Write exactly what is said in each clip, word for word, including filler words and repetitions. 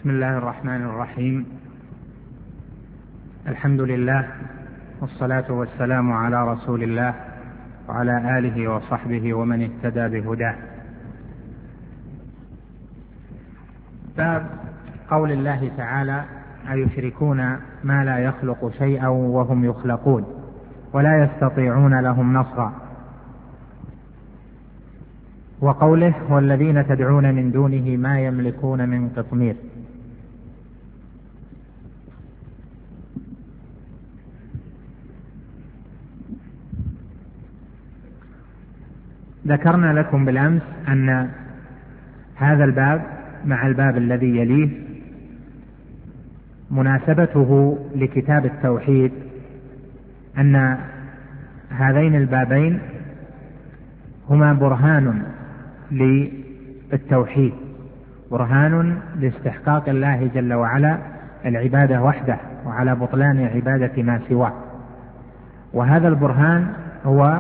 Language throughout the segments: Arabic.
بسم الله الرحمن الرحيم. الحمد لله والصلاة والسلام على رسول الله وعلى آله وصحبه ومن اهتدى بهداه. باب قول الله تعالى: أيشركون ما لا يخلق شيئا وهم يخلقون ولا يستطيعون لهم نصرا. وقوله: والذين تدعون من دونه ما يملكون من قطمير. ذكرنا لكم بالأمس أن هذا الباب مع الباب الذي يليه مناسبته لكتاب التوحيد أن هذين البابين هما برهان للتوحيد، برهان لاستحقاق الله جل وعلا العبادة وحده وعلى بطلان عبادة ما سواه. وهذا البرهان هو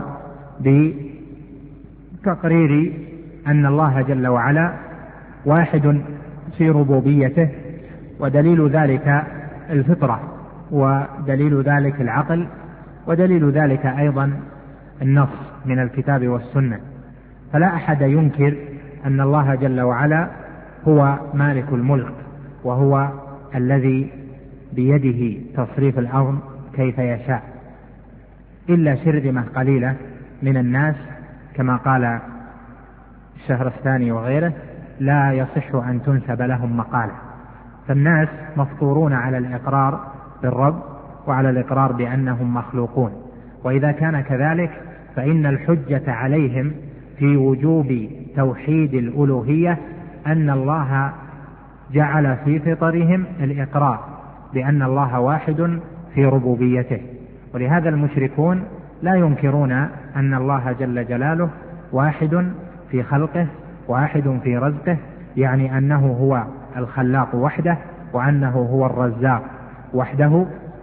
بتقرير أن الله جل وعلا واحد في ربوبيته، ودليل ذلك الفطرة، ودليل ذلك العقل، ودليل ذلك أيضا النص من الكتاب والسنة. فلا أحد ينكر أن الله جل وعلا هو مالك الملك، وهو الذي بيده تصريف الأمر كيف يشاء، إلا شرذمة قليلة من الناس كما قال الشهرستاني وغيره لا يصح أن تنسب لهم مقالة. فالناس مفطورون على الإقرار بالرب وعلى الإقرار بأنهم مخلوقون، وإذا كان كذلك فإن الحجة عليهم في وجوب توحيد الألوهية أن الله جعل في فطرهم الإقرار بأن الله واحد في ربوبيته. ولهذا المشركون لا ينكرون أن الله جل جلاله واحد في خلقه، واحد في رزقه، يعني أنه هو الخلاق وحده، وأنه هو الرزاق وحده،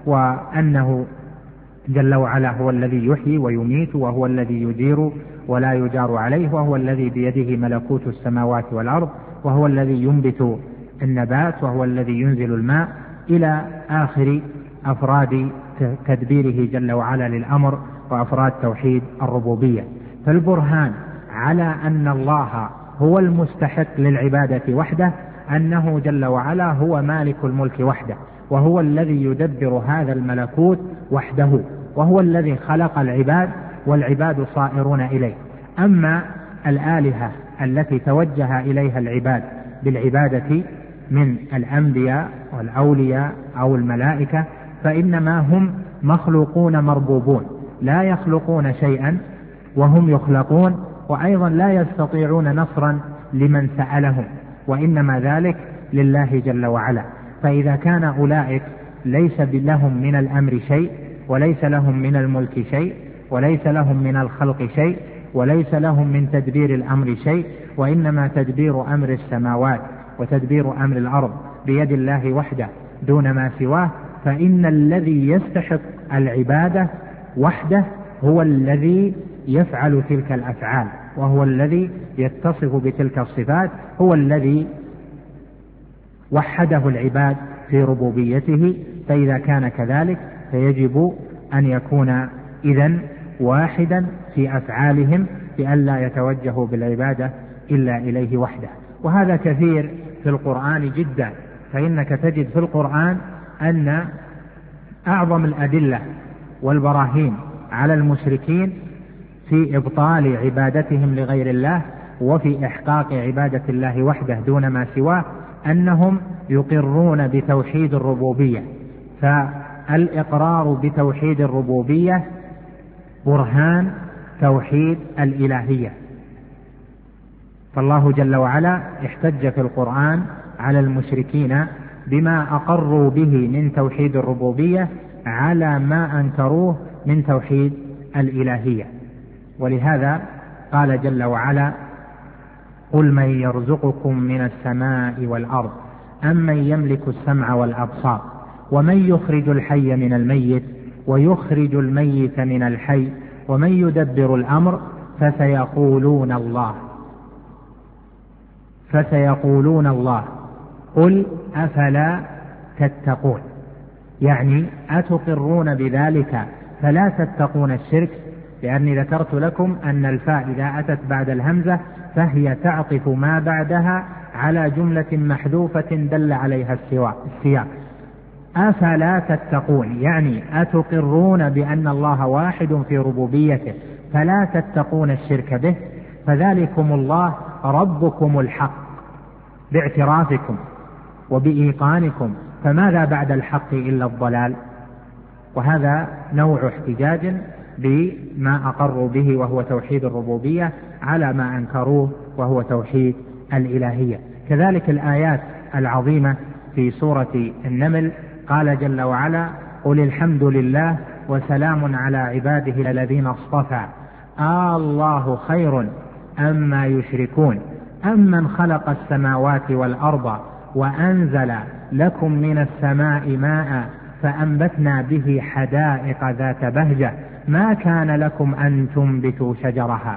وأنه جل وعلا هو الذي يحيي ويميت، وهو الذي يجير ولا يجار عليه، وهو الذي بيده ملكوت السماوات والأرض، وهو الذي ينبت النبات، وهو الذي ينزل الماء، إلى آخر أفراد تدبيره جل وعلا للأمر وأفراد توحيد الربوبية. فالبرهان على أن الله هو المستحق للعبادة وحده أنه جل وعلا هو مالك الملك وحده، وهو الذي يدبر هذا الملكوت وحده، وهو الذي خلق العباد والعباد صائرون إليه. أما الآلهة التي توجه إليها العباد بالعبادة من الأنبياء والأولياء أو الملائكة فإنما هم مخلوقون مربوبون، لا يخلقون شيئا وهم يخلقون، وأيضا لا يستطيعون نصرا لمن سألهم، وإنما ذلك لله جل وعلا. فإذا كان أولئك ليس لهم من الأمر شيء، وليس لهم من الملك شيء، وليس لهم من الخلق شيء، وليس لهم من تدبير الأمر شيء، وإنما تدبير أمر السماوات وتدبير أمر الأرض بيد الله وحده دون ما سواه، فإن الذي يستحق العبادة وحده هو الذي يفعل تلك الأفعال، وهو الذي يتصف بتلك الصفات، هو الذي وحده العباد في ربوبيته. فإذا كان كذلك فيجب أن يكون إذن واحدا في أفعالهم، بألا يتوجهوا بالعبادة إلا إليه وحده. وهذا كثير في القرآن جدا، فإنك تجد في القرآن أن أعظم الأدلة والبراهين على المشركين في إبطال عبادتهم لغير الله وفي إحقاق عبادة الله وحده دون ما سواه أنهم يقرون بتوحيد الربوبية. فالإقرار بتوحيد الربوبية برهان توحيد الإلهية. فالله جل وعلا احتج في القرآن على المشركين بما أقروا به من توحيد الربوبية على ما أنكروه من توحيد الإلهية. ولهذا قال جل وعلا: قل من يرزقكم من السماء والأرض أمن يملك السمع والأبصار ومن يخرج الحي من الميت ويخرج الميت من الحي ومن يدبر الأمر فسيقولون الله فسيقولون الله قل أفلا تتقون، يعني أتقرون بذلك فلا تتقون الشرك، لأني ذكرت لكم أن الفاء إذا أتت بعد الهمزة فهي تعطف ما بعدها على جملة محذوفة دل عليها السياق. أفلا تتقون يعني أتقرون بأن الله واحد في ربوبيته فلا تتقون الشرك به، فذلكم الله ربكم الحق باعترافكم وبإيقانكم، فماذا بعد الحق إلا الضلال؟ وهذا نوع احتجاج بما أقروا به وهو توحيد الربوبية على ما أنكروه وهو توحيد الإلهية. كذلك الآيات العظيمة في سورة النمل قال جل وعلا قل الحمد لله وسلام على عباده الذين اصطفى آه الله خير أما يشركون أمن خلق السماوات والأرض وأنزل لكم من السماء ماء فأنبتنا به حدائق ذات بهجة ما كان لكم أن تنبتوا شجرها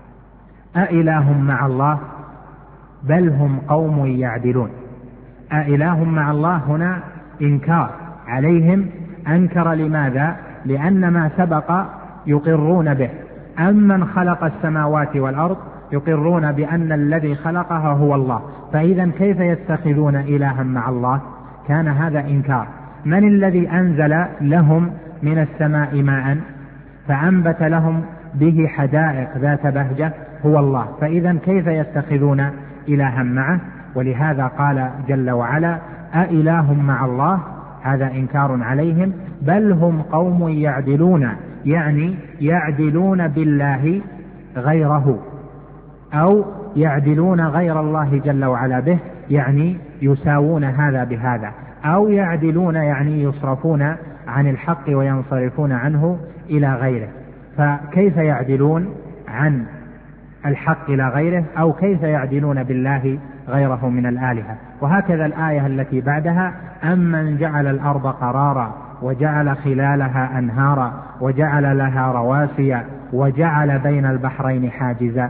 أإله مع الله بل هم قوم يعدلون. أإله مع الله هنا إنكار عليهم، أنكر لماذا؟ لأن ما سبق يقرون به. أمن خلق السماوات والأرض يقرون بأن الذي خلقها هو الله، فإذا كيف يتخذون إلها مع الله؟ كان هذا إنكار. من الذي أنزل لهم من السماء ماء فأنبت لهم به حدائق ذات بهجة؟ هو الله، فإذا كيف يتخذون إلها معه؟ ولهذا قال جل وعلا أإله مع الله، هذا إنكار عليهم، بل هم قوم يعدلون، يعني يعدلون بالله غيره أو يعدلون غير الله جل وعلا به، يعني يساوون هذا بهذا، أو يعدلون يعني يصرفون عن الحق وينصرفون عنه إلى غيره. فكيف يعدلون عن الحق إلى غيره، أو كيف يعدلون بالله غيره من الآلهة؟ وهكذا الآية التي بعدها أمن جعل الأرض قرارا وجعل خلالها أنهارا وجعل لها رواسي وجعل بين البحرين حاجزا.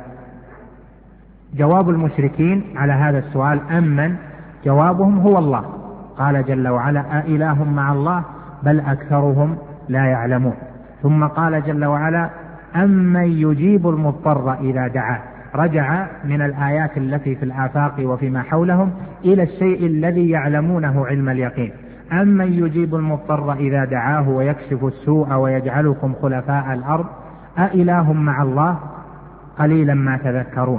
جواب المشركين على هذا السؤال أمن، جوابهم هو الله. قال جل وعلا أإله مع الله بل أكثرهم لا يعلمون. ثم قال جل وعلا أمن يجيب المضطر إذا دعاه، رجع من الآيات التي في الآفاق وفيما حولهم إلى الشيء الذي يعلمونه علم اليقين. أمن يجيب المضطر إذا دعاه ويكشف السوء ويجعلكم خلفاء الأرض أإله مع الله قليلا ما تذكرون.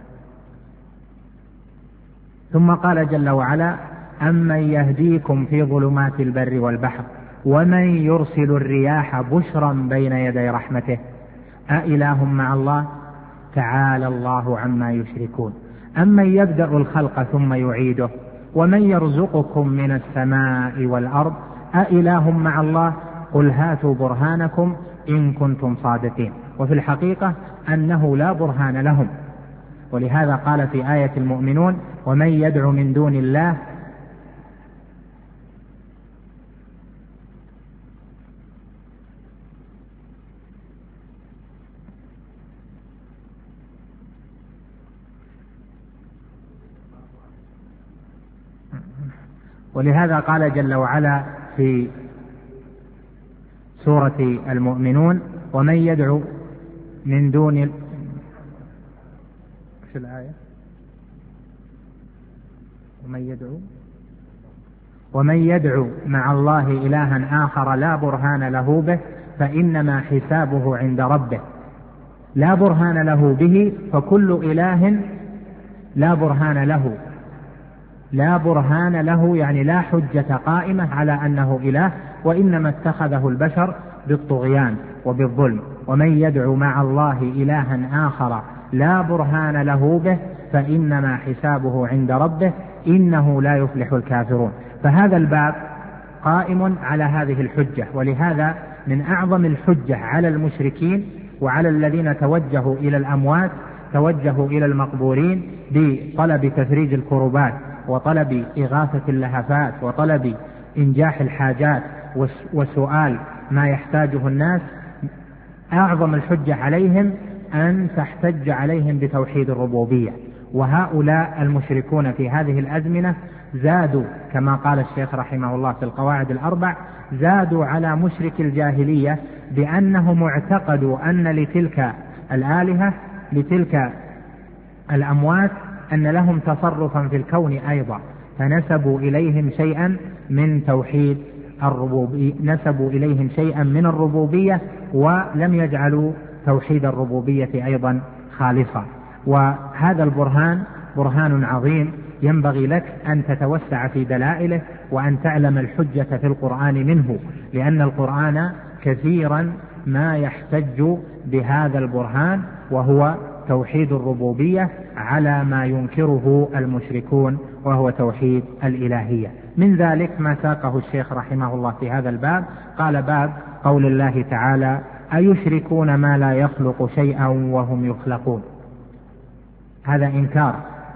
ثم قال جل وعلا أمن يهديكم في ظلمات البر والبحر ومن يرسل الرياح بشرا بين يدي رحمته أإله مع الله تعالى الله عما يشركون. أمن يبدأ الخلق ثم يعيده ومن يرزقكم من السماء والأرض أإله مع الله قل هاتوا برهانكم إن كنتم صادقين. وفي الحقيقة أنه لا برهان لهم، ولهذا قال في آية المؤمنون ومن يدعو من دون الله ولهذا قال جل وعلا في سورة المؤمنون ومن يدعو من دون ال... ايش الآية؟ ومن يدعو ومن يدعو مع الله إلها آخر لا برهان له به فإنما حسابه عند ربه. لا برهان له به، فكل إله لا برهان له، لا برهان له يعني لا حجة قائمة على أنه إله، وإنما اتخذه البشر بالطغيان وبالظلم. ومن يدعو مع الله إلها آخر لا برهان له به فإنما حسابه عند ربه إنه لا يفلح الكافرون. فهذا الباب قائم على هذه الحجة، ولهذا من أعظم الحجة على المشركين وعلى الذين توجهوا إلى الأموات توجهوا إلى المقبورين بطلب تفريج الكربات وطلب إغاثة اللهفات وطلب إنجاح الحاجات وسؤال ما يحتاجه الناس. أعظم الحجة عليهم أن تحتج عليهم بتوحيد الربوبية، وهؤلاء المشركون في هذه الأزمنة زادوا كما قال الشيخ رحمه الله في القواعد الأربع، زادوا على مشرك الجاهلية بأنهم اعتقدوا أن لتلك الآلهة لتلك الأموات أن لهم تصرفا في الكون أيضا، فنسبوا إليهم شيئا من توحيد الربوبية، نسبوا إليهم شيئا من الربوبية ولم يجعلوا توحيد الربوبية أيضا خالصا. وهذا البرهان برهان عظيم، ينبغي لك أن تتوسع في دلائله وأن تعلم الحجة في القرآن منه، لأن القرآن كثيرا ما يحتج بهذا البرهان وهو توحيد الربوبية على ما ينكره المشركون وهو توحيد الإلهية. من ذلك ما ساقه الشيخ رحمه الله في هذا الباب، قال باب قول الله تعالى أيشركون ما لا يخلق شيئا وهم يخلقون. هذا إنكار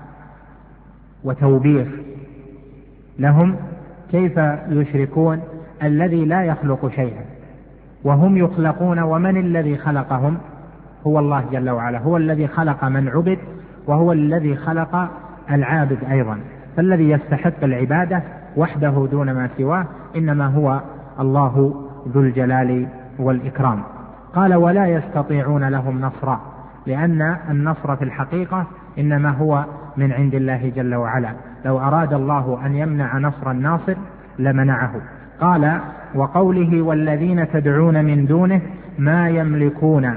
وتوبيخ لهم، كيف يشركون الذي لا يخلق شيئا وهم يخلقون؟ ومن الذي خلقهم؟ هو الله جل وعلا، هو الذي خلق من عبد وهو الذي خلق العابد أيضا، فالذي يستحق العبادة وحده دون ما سواه إنما هو الله ذو الجلال والإكرام. قال ولا يستطيعون لهم نصرا، لأن النصر في الحقيقة إنما هو من عند الله جل وعلا، لو أراد الله أن يمنع نصر الناصر لمنعه. قال وقوله والذين تدعون من دونه ما يملكون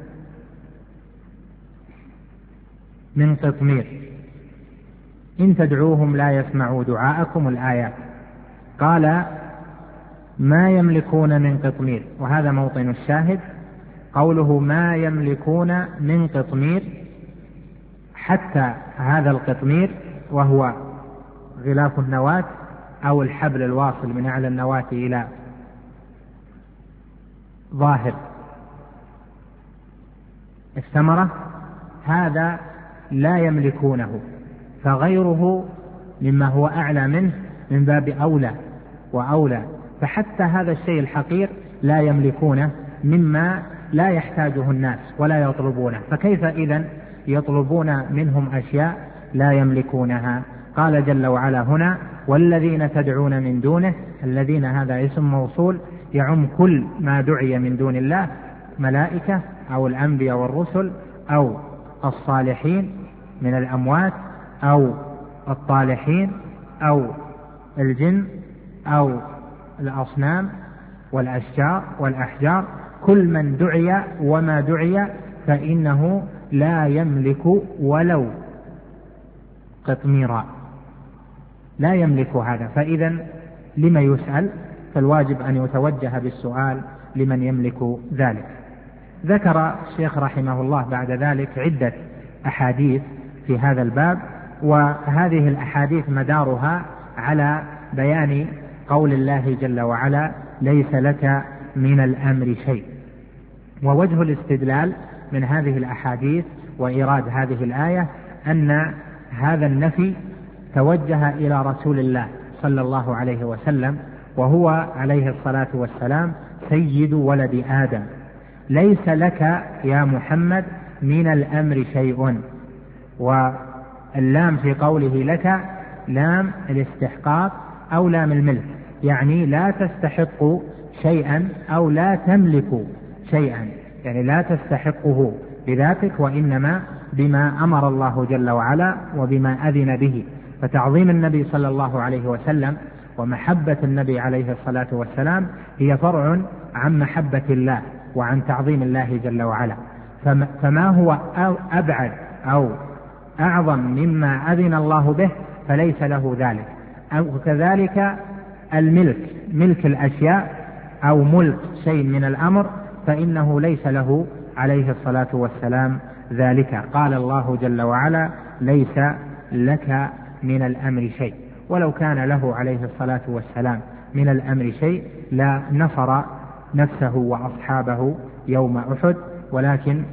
من قطمير إن تدعوهم لا يسمعوا دعاءكم الآيات. قال ما يملكون من قطمير، وهذا موطن الشاهد، قوله ما يملكون من قطمير، حتى هذا القطمير وهو غلاف النواة أو الحبل الواصل من أعلى النواة إلى ظاهر الثمرة، هذا لا يملكونه، فغيره مما هو أعلى منه من باب أولى وأولى. فحتى هذا الشيء الحقير لا يملكونه مما لا يحتاجه الناس ولا يطلبونه، فكيف إذن يطلبون منهم أشياء لا يملكونها؟ قال جل وعلا هنا والذين تدعون من دونه، الذين هذا اسم موصول يعم كل ما دعي من دون الله، ملائكة أو الأنبياء والرسل أو الصالحين من الأموات أو الطالحين أو الجن أو الأصنام والأشجار والأحجار، كل من دعي وما دعي فإنه لا يملك ولو قطميرا، لا يملك هذا. فإذا لما يسأل؟ فالواجب أن يتوجه بالسؤال لمن يملك ذلك. ذكر الشيخ رحمه الله بعد ذلك عدة أحاديث في هذا الباب، وهذه الأحاديث مدارها على بيان قول الله جل وعلا ليس لك من الأمر شيء. ووجه الاستدلال من هذه الأحاديث وإيراد هذه الآية أن هذا النفي توجه إلى رسول الله صلى الله عليه وسلم، وهو عليه الصلاة والسلام سيد ولد آدم. ليس لك يا محمد من الأمر شيء، واللام في قوله لك لام الاستحقاق أو لام الملك، يعني لا تستحق شيئا أو لا تملك شيئا، يعني لا تستحقه بذاتك وإنما بما أمر الله جل وعلا وبما أذن به. فتعظيم النبي صلى الله عليه وسلم ومحبة النبي عليه الصلاة والسلام هي فرع عن محبة الله وعن تعظيم الله جل وعلا، فما هو أبعد أو أعظم مما أذن الله به فليس له ذلك. أو كذلك الملك، ملك الأشياء أو ملك شيء من الأمر فإنه ليس له عليه الصلاة والسلام ذلك. قال الله جل وعلا ليس لك من الأمر شيء، ولو كان له عليه الصلاة والسلام من الأمر شيء لا نصر نفسه وأصحابه يوم أحد، ولكن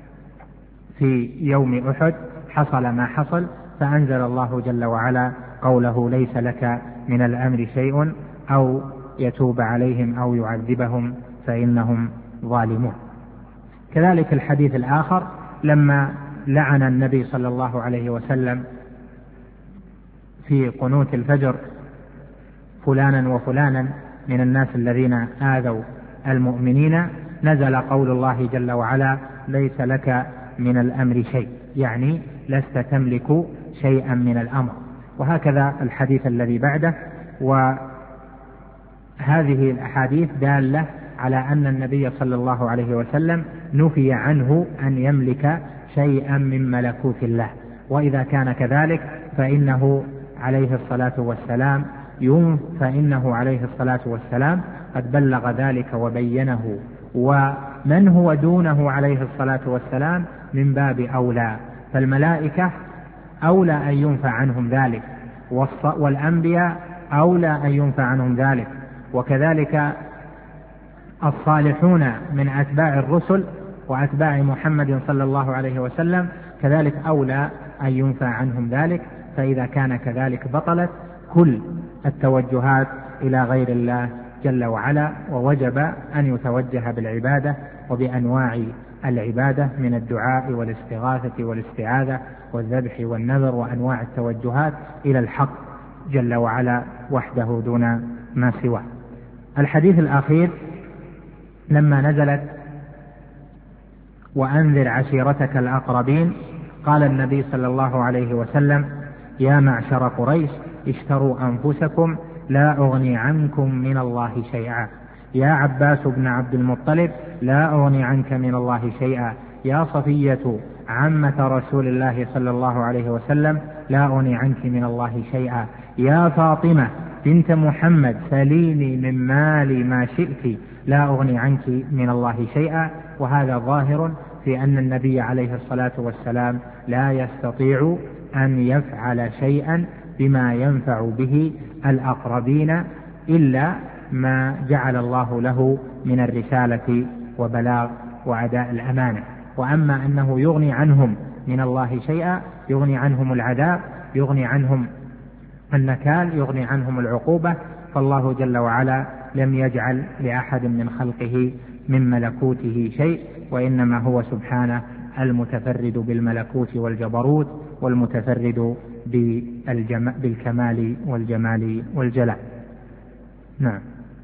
في يوم أحد حصل ما حصل، فأنزل الله جل وعلا قوله ليس لك من الأمر شيء أو يتوب عليهم أو يعذبهم فإنهم ظالمون. كذلك الحديث الآخر لما لعن النبي صلى الله عليه وسلم في قنوت الفجر فلانا وفلانا من الناس الذين آذوا المؤمنين، نزل قول الله جل وعلا: ليس لك من الأمر شيء، يعني لست تملك شيئا من الأمر. وهكذا الحديث الذي بعده. وهذه الأحاديث دالة على أن النبي صلى الله عليه وسلم نفي عنه أن يملك شيئا من ملكوت الله، وإذا كان كذلك فإنه عليه الصلاة والسلام فإنه عليه الصلاة والسلام قد بلغ ذلك وبينه، ومن هو دونه عليه الصلاة والسلام من باب أولى، فالملائكة أولى أن ينفع عنهم ذلك، والأنبياء أولى أن ينفع عنهم ذلك، وكذلك الصالحون من أتباع الرسل وأتباع محمد صلى الله عليه وسلم كذلك أولى أن ينفع عنهم ذلك. فإذا كان كذلك بطلت كل التوجهات إلى غير الله جل وعلا، ووجب أن يتوجه بالعبادة وبأنواع العبادة من الدعاء والاستغاثة والاستعاذة والذبح والنذر وأنواع التوجهات إلى الحق جل وعلا وحده دون ما سواه. الحديث الأخير لما نزلت وأنذر عشيرتك الأقربين، قال النبي صلى الله عليه وسلم: يا معشر قريش اشتروا أنفسكم لا أغني عنكم من الله شيئا، يا عباس بن عبد المطلب لا أغني عنك من الله شيئا، يا صفية عمة رسول الله صلى الله عليه وسلم لا أغني عنك من الله شيئا، يا فاطمة بنت محمد سليني من مالي ما شئت لا أغني عنك من الله شيئا. وهذا ظاهر في أن النبي عليه الصلاة والسلام لا يستطيع أن يفعل شيئا بما ينفع به الأقربين إلا ما جعل الله له من الرسالة وبلاغ وأداء الأمانة. وأما أنه يغني عنهم من الله شيئا، يغني عنهم العذاب، يغني عنهم النكال، يغني عنهم العقوبة، فالله جل وعلا لم يجعل لأحد من خلقه من ملكوته شيء، وإنما هو سبحانه المتفرد بالملكوت والجبروت والمتفرد بالكمال والجمال والجلال. نعم.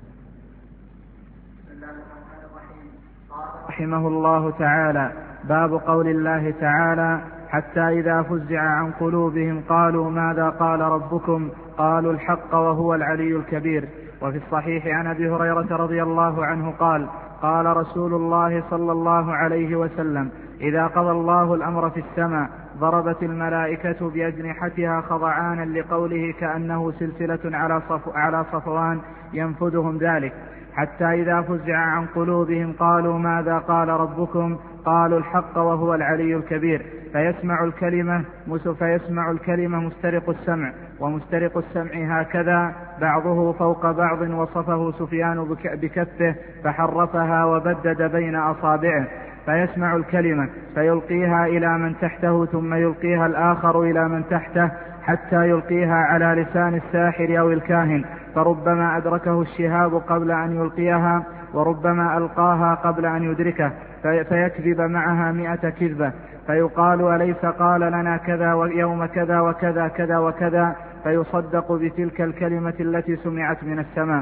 رحمه الله تعالى: باب قول الله تعالى: حتى إذا فزع عن قلوبهم قالوا ماذا قال ربكم قالوا الحق وهو العلي الكبير. وفي الصحيح عن أبي هريرة رضي الله عنه قال: قال رسول الله صلى الله عليه وسلم: إذا قضى الله الأمر في السماء ضربت الملائكة بأجنحتها خضعانا لقوله كأنه سلسلة على, صف على صفوان ينفذهم ذلك، حتى إذا فزع عن قلوبهم قالوا ماذا قال ربكم قالوا الحق وهو العلي الكبير. فيسمع الكلمة فيسمع الكلمة مسترق السمع، ومسترق السمع هكذا بعضه فوق بعض، وصفه سفيان بكفه فحرفها وبدد بين أصابعه. فيسمع الكلمة فيلقيها إلى من تحته، ثم يلقيها الآخر إلى من تحته، حتى يلقيها على لسان الساحر أو الكاهن، فربما أدركه الشهاب قبل أن يلقيها، وربما ألقاها قبل أن يدركه، فيكذب معها مئة كذبة، فيقال أليس قال لنا كذا ويوم كذا وكذا كذا وكذا، فيصدق بتلك الكلمة التي سمعت من السماء.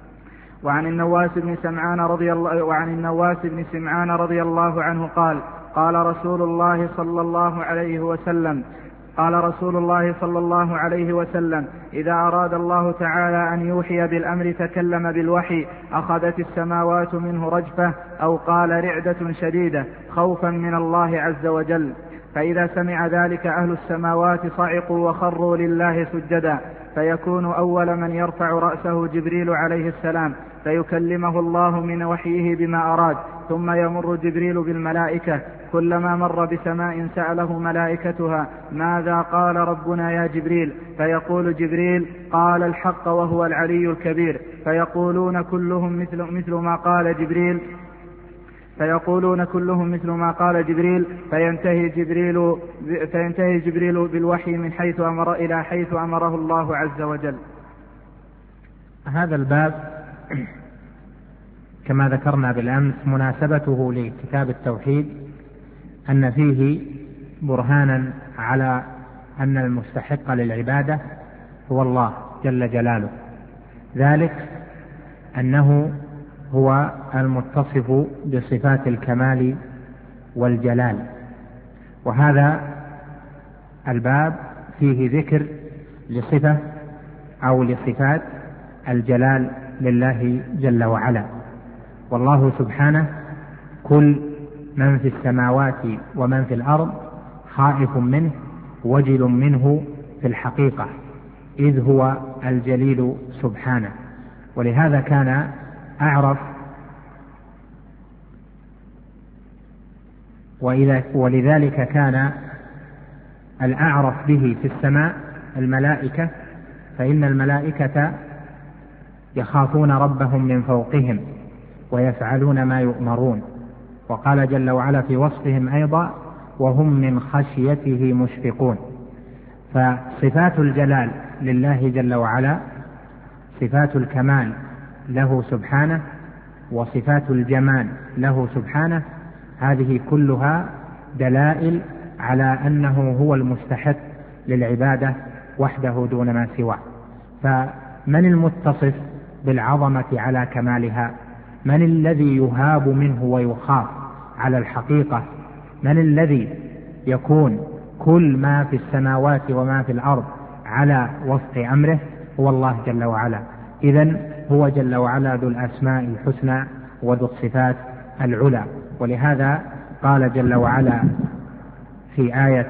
وعن النواس بن سمعان رضي الله وعن النواس بن سمعان رضي الله عنه قال: قال رسول الله صلى الله عليه وسلم قال رسول الله صلى الله عليه وسلم: إذا أراد الله تعالى أن يوحي بالأمر تكلم بالوحي، أخذت السماوات منه رجفة، أو قال رعدة شديدة، خوفا من الله عز وجل. فإذا سمع ذلك أهل السماوات صعقوا وخروا لله سجدا، فيكون أول من يرفع رأسه جبريل عليه السلام، فيكلمه الله من وحيه بما أراد، ثم يمر جبريل بالملائكة، كلما مر بسماء سأله ملائكتها ماذا قال ربنا يا جبريل، فيقول جبريل قال الحق وهو العلي الكبير، فيقولون كلهم مثل, مثل ما قال جبريل فيقولون كلهم مثل ما قال جبريل فينتهي جبريل, فينتهي جبريل بالوحي من حيث أمر إلى حيث أمره الله عز وجل. هذا الباب كما ذكرنا بالأمس مناسبته لكتاب التوحيد أن فيه برهانا على أن المستحق للعبادة هو الله جل جلاله، ذلك أنه هو المتصف بصفات الكمال والجلال. وهذا الباب فيه ذكر لصفة أو لصفات الجلال لله جل وعلا. والله سبحانه كل من في السماوات ومن في الأرض خائف منه وجل منه في الحقيقة، إذ هو الجليل سبحانه. ولهذا كان أعرف ولذلك كان الأعرف به في السماء الملائكة، فإن الملائكة يخافون ربهم من فوقهم ويفعلون ما يؤمرون. وقال جل وعلا في وصفهم أيضا: وهم من خشيته مشفقون. فصفات الجلال لله جل وعلا، صفات الكمال له سبحانه، وصفات الجمال له سبحانه، هذه كلها دلائل على أنه هو المستحق للعبادة وحده دون ما سواه. فمن المتصف بالعظمة على كمالها؟ من الذي يهاب منه ويخاف على الحقيقة؟ من الذي يكون كل ما في السماوات وما في الأرض على وفق أمره؟ هو الله جل وعلا. إذن هو جل وعلا ذو الأسماء الحسنى وذو الصفات العلى. ولهذا قال جل وعلا في آية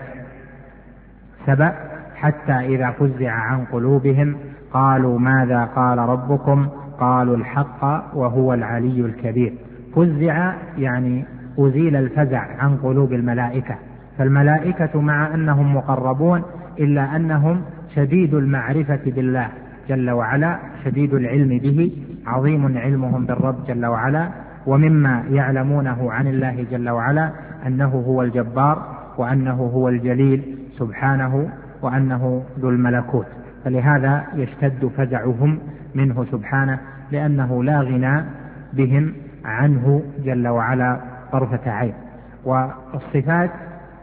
سبأ: حتى إذا فزع عن قلوبهم قالوا ماذا قال ربكم قالوا الحق وهو العلي الكبير. فزع يعني أزيل الفزع عن قلوب الملائكة. فالملائكة مع أنهم مقربون إلا أنهم شديد المعرفة بالله جل وعلا، شديد العلم به، عظيم علمهم بالرب جل وعلا. ومما يعلمونه عن الله جل وعلا أنه هو الجبار، وأنه هو الجليل سبحانه، وأنه ذو الملكوت. فلهذا يشتد فزعهم منه سبحانه، لأنه لا غنى بهم عنه جل وعلا طرفة عين. والصفات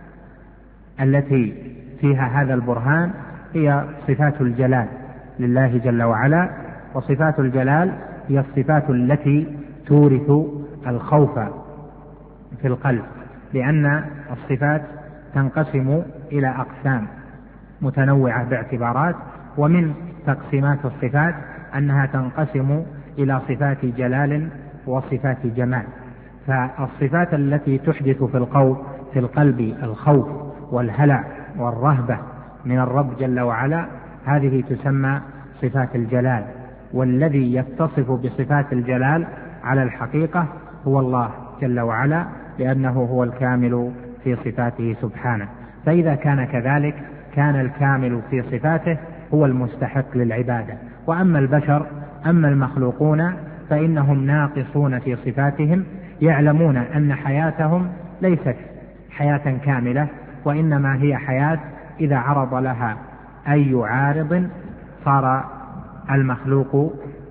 التي فيها هذا البرهان هي صفات الجلال لله جل وعلا. وصفات الجلال هي الصفات التي تورث الخوف في القلب، لأن الصفات تنقسم إلى أقسام متنوعة باعتبارات. ومن تقسيمات الصفات أنها تنقسم إلى صفات جلال وصفات جمال. فالصفات التي تحدث في القلب في القلب الخوف والهلع والرهبة من الرب جل وعلا، هذه تسمى صفات الجلال. والذي يتصف بصفات الجلال على الحقيقة هو الله جل وعلا، لأنه هو الكامل في صفاته سبحانه. فإذا كان كذلك كان الكامل في صفاته هو المستحق للعبادة. وأما البشر، أما المخلوقون، فإنهم ناقصون في صفاتهم، يعلمون أن حياتهم ليست حياة كاملة، وإنما هي حياة إذا عرض لها أي عارض صار المخلوق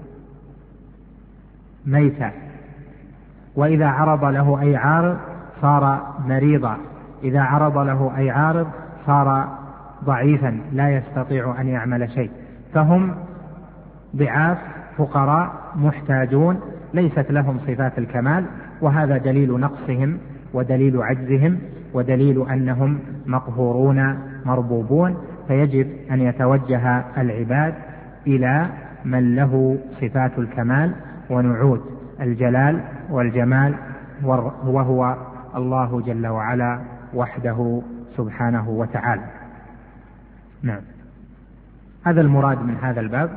ميتا، وإذا عرض له أي عارض صار مريضا، إذا عرض له أي عارض صار ضعيفا لا يستطيع أن يعمل شيء. فهم ضعاف فقراء محتاجون، ليست لهم صفات الكمال، وهذا دليل نقصهم ودليل عجزهم ودليل أنهم مقهورون مربوبون. فيجب أن يتوجه العباد إلى من له صفات الكمال ونعوت الجلال والجمال، وهو الله جل وعلا وحده سبحانه وتعالى. نعم، هذا المراد من هذا الباب،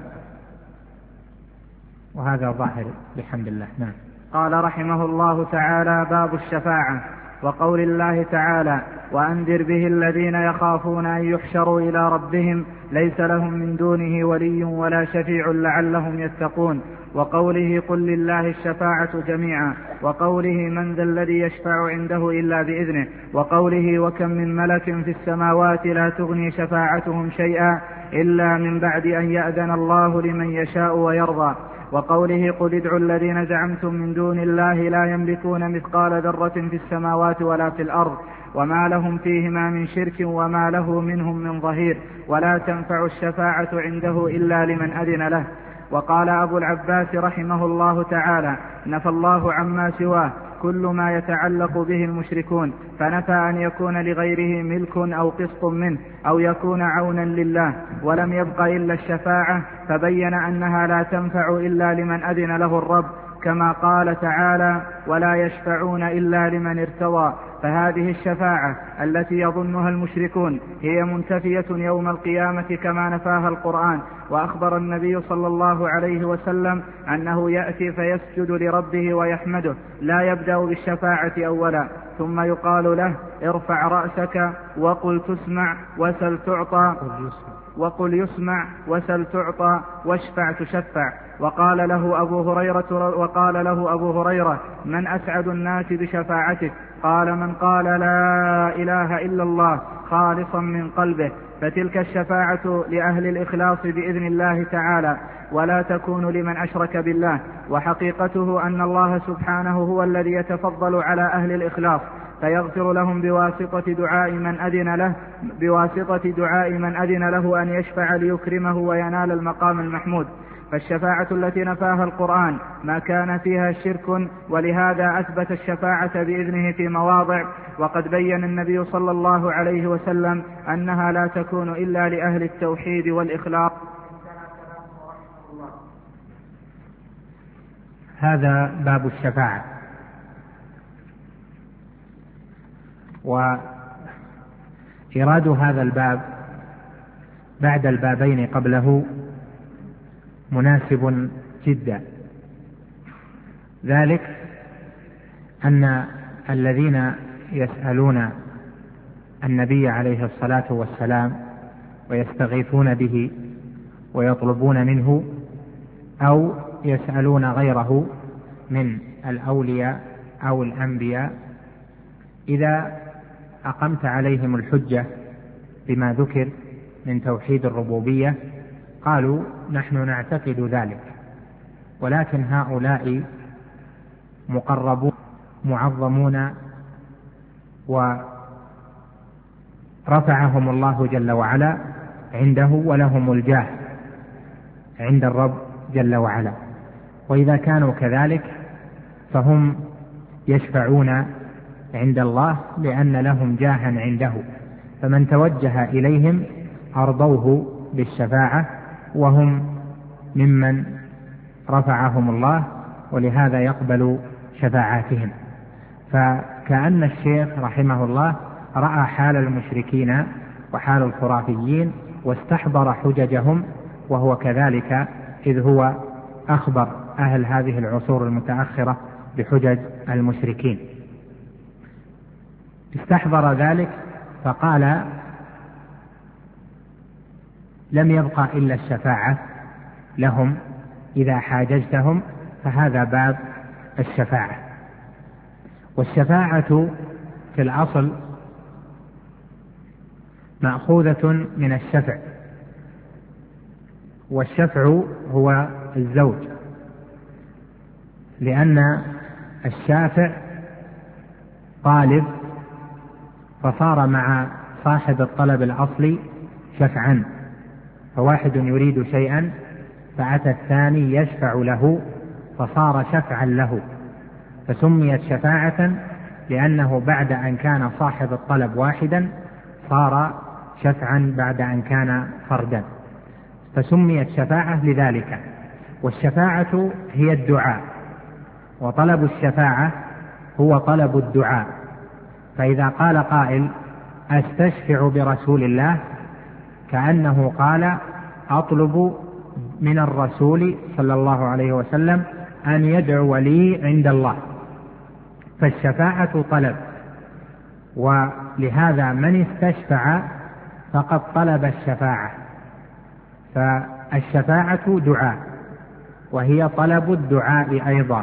وهذا ظاهر بحمد الله. نعم. قال رحمه الله تعالى: باب الشفاعة. وقول الله تعالى: وأنذر به الذين يخافون أن يحشروا إلى ربهم ليس لهم من دونه ولي ولا شفيع لعلهم يتقون، وقوله قل لله الشفاعة جميعا، وقوله من ذا الذي يشفع عنده إلا بإذنه، وقوله وكم من ملك في السماوات لا تغني شفاعتهم شيئا إلا من بعد أن يأذن الله لمن يشاء ويرضى، وقوله قل ادعوا الذين زعمتم من دون الله لا يملكون مثقال ذرة في السماوات ولا في الأرض وما لهم فيهما من شرك وما له منهم من ظهير ولا تنفع الشفاعة عنده إلا لمن أذن له. وقال أبو العباس رحمه الله تعالى نفى الله عما سواه كل ما يتعلق به المشركون، فنفى أن يكون لغيره ملك أو قسط منه أو يكون عونا لله، ولم يبق إلا الشفاعة، فبين أنها لا تنفع إلا لمن أذن له الرب، كما قال تعالى ولا يشفعون إلا لمن ارتضى. فهذه الشفاعة التي يظنها المشركون هي منتفية يوم القيامة كما نفاها القرآن، وأخبر النبي صلى الله عليه وسلم أنه يأتي فيسجد لربه ويحمده، لا يبدأ بالشفاعة أولا، ثم يقال له ارفع رأسك وقل تسمع وسل تعطى وقل يسمع وسل تعطى واشفع تشفع. وقال له أبو هريرة وقال له أبو هريرة من أسعد الناس بشفاعتك؟ قال من قال لا إله إلا الله خالصا من قلبه، فتلك الشفاعة لأهل الإخلاص بإذن الله تعالى، ولا تكون لمن أشرك بالله. وحقيقته أن الله سبحانه هو الذي يتفضل على أهل الإخلاص فيغفر لهم بواسطة دعاء من أذن له بواسطة دعاء من أذن له أن يشفع ليكرمه وينال المقام المحمود. فالشفاعة التي نفاها القرآن ما كان فيها شرك، ولهذا أثبت الشفاعة بإذنه في مواضع، وقد بين النبي صلى الله عليه وسلم أنها لا تكون إلا لأهل التوحيد والإخلاص. هذا باب الشفاعة. وإراد هذا الباب بعد البابين قبله مناسب جدا، ذلك أن الذين يسألون النبي عليه الصلاة والسلام ويستغيثون به ويطلبون منه أو يسألون غيره من الأولياء أو الأنبياء، إذا أقمت عليهم الحجة بما ذكر من توحيد الربوبية قالوا نحن نعتقد ذلك، ولكن هؤلاء مقربون معظمون ورفعهم الله جل وعلا عنده ولهم الجاه عند الرب جل وعلا، وإذا كانوا كذلك فهم يشفعون عند الله لأن لهم جاها عنده، فمن توجه إليهم أرضوه بالشفاعة وهم ممن رفعهم الله، ولهذا يقبل شفاعاتهم. فكأن الشيخ رحمه الله رأى حال المشركين وحال الخرافيين واستحضر حججهم، وهو كذلك إذ هو أخبر أهل هذه العصور المتأخرة بحجج المشركين، استحضر ذلك فقال لم يبقى إلا الشفاعة لهم، إذا حاججتهم فهذا باب الشفاعة. والشفاعة في الأصل مأخوذة من الشفع، والشفع هو الزوج، لأن الشافع طالب فصار مع صاحب الطلب الأصلي شفعا، فواحد يريد شيئا فأتى الثاني يشفع له فصار شفعا له، فسميت شفاعة لأنه بعد أن كان صاحب الطلب واحدا صار شفعا بعد أن كان فردا، فسميت شفاعة لذلك. والشفاعة هي الدعاء، وطلب الشفاعة هو طلب الدعاء. فإذا قال قائل أستشفع برسول الله كأنه قال أطلب من الرسول صلى الله عليه وسلم أن يدعو لي عند الله، فالشفاعة طلب، ولهذا من استشفع فقد طلب الشفاعة، فالشفاعة دعاء، وهي طلب الدعاء أيضا،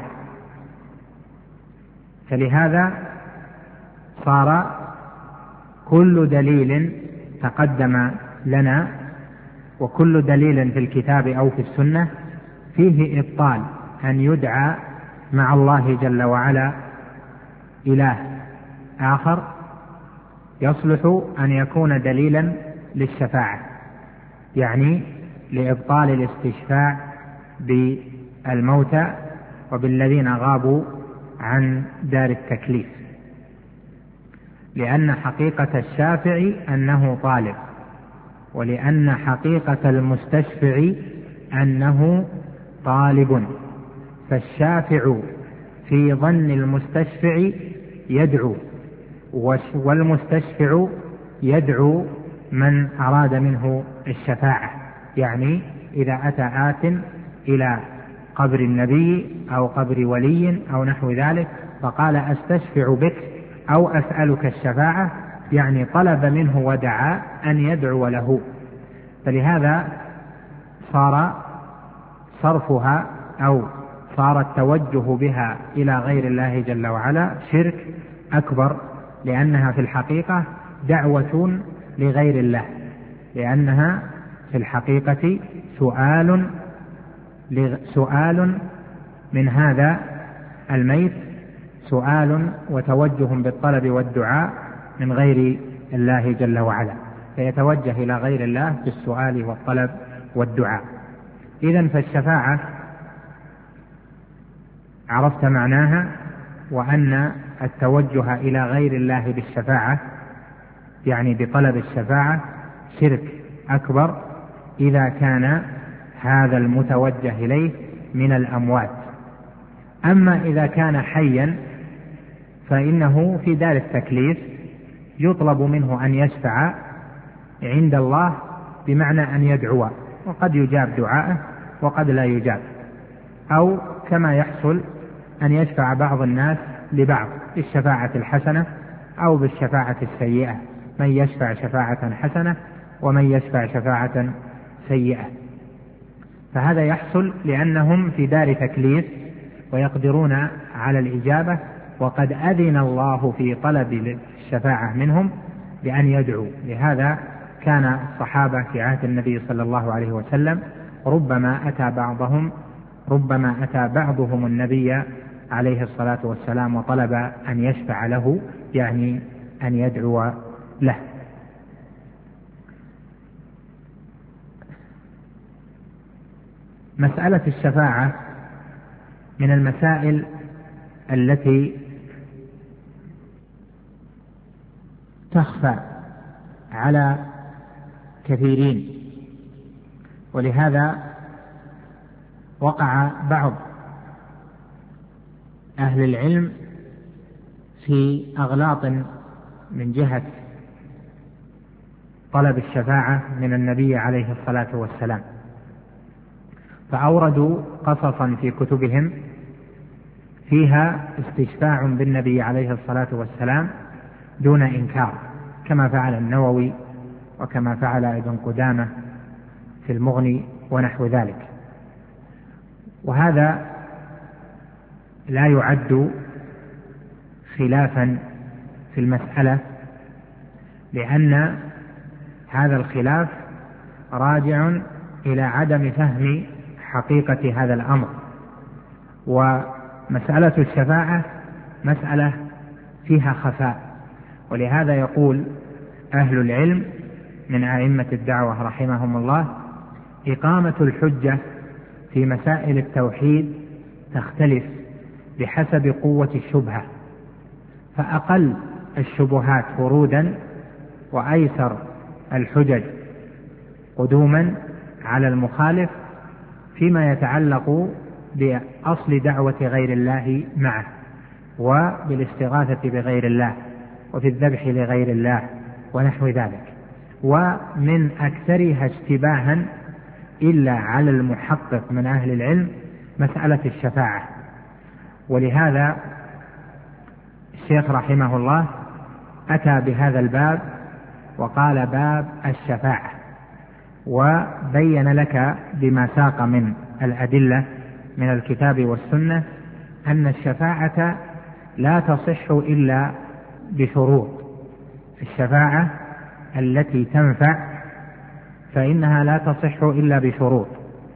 فلهذا صار كل دليل تقدم لنا وكل دليل في الكتاب أو في السنة فيه إبطال أن يدعى مع الله جل وعلا إله آخر يصلح أن يكون دليلا للشفاعة، يعني لإبطال الاستشفاع بالموتى وبالذين غابوا عن دار التكليف، لأن حقيقة الشافع أنه طالب، ولأن حقيقة المستشفع أنه طالب، فالشافع في ظن المستشفع يدعو، والمستشفع يدعو من أراد منه الشفاعة. يعني إذا أتى آت إلى قبر النبي أو قبر ولي أو نحو ذلك فقال أستشفع بك أو أسألك الشفاعة، يعني طلب منه ودعا أن يدعو له، فلهذا صار صرفها أو صار التوجه بها إلى غير الله جل وعلا شرك أكبر، لأنها في الحقيقة دعوة لغير الله، لأنها في الحقيقة سؤال سؤال من هذا الميت، سؤال وتوجه بالطلب والدعاء من غير الله جل وعلا، فيتوجه إلى غير الله بالسؤال والطلب والدعاء. إذن فالشفاعة عرفت معناها، وأن التوجه إلى غير الله بالشفاعة يعني بطلب الشفاعة شرك أكبر إذا كان هذا المتوجه إليه من الأموات. أما إذا كان حيا فإنه في دار التكليف يطلب منه أن يشفع عند الله، بمعنى أن يدعو، وقد يجاب دعاءه وقد لا يجاب، أو كما يحصل أن يشفع بعض الناس لبعض بالشفاعة الحسنة أو بالشفاعة السيئة، من يشفع شفاعة حسنة ومن يشفع شفاعة سيئة، فهذا يحصل لأنهم في دار تكليف ويقدرون على الإجابة، وقد أذن الله في طلب الشفاعة منهم بأن يدعوا. لهذا كان الصحابة في عهد النبي صلى الله عليه وسلم ربما أتى بعضهم ربما أتى بعضهم النبي عليه الصلاة والسلام وطلب أن يشفع له، يعني أن يدعو له. مسألة الشفاعة من المسائل التي تخفى على كثيرين، ولهذا وقع بعض أهل العلم في أغلاط من جهة طلب الشفاعة من النبي عليه الصلاة والسلام، فأوردوا قصصا في كتبهم فيها استشفاع بالنبي عليه الصلاة والسلام دون إنكار، كما فعل النووي وكما فعل ابن قدامة في المغني ونحو ذلك، وهذا لا يعد خلافا في المسألة، لأن هذا الخلاف راجع إلى عدم فهم حقيقة هذا الأمر. ومسألة الشفاعة مسألة فيها خفاء، ولهذا يقول أهل العلم من أئمة الدعوة رحمهم الله: إقامة الحجة في مسائل التوحيد تختلف بحسب قوة الشبهة، فأقل الشبهات ورودا وأيسر الحجج قدوما على المخالف فيما يتعلق بأصل دعوة غير الله معه، وبالاستغاثة بغير الله، وفي الذبح لغير الله ونحو ذلك. ومن أكثرها اشتباها إلا على المحقق من أهل العلم مسألة الشفاعة، ولهذا الشيخ رحمه الله أتى بهذا الباب وقال: باب الشفاعة، وبين لك بما ساق من الأدلة من الكتاب والسنة أن الشفاعة لا تصح إلا بشروط. الشفاعة التي تنفع فإنها لا تصح إلا بشروط،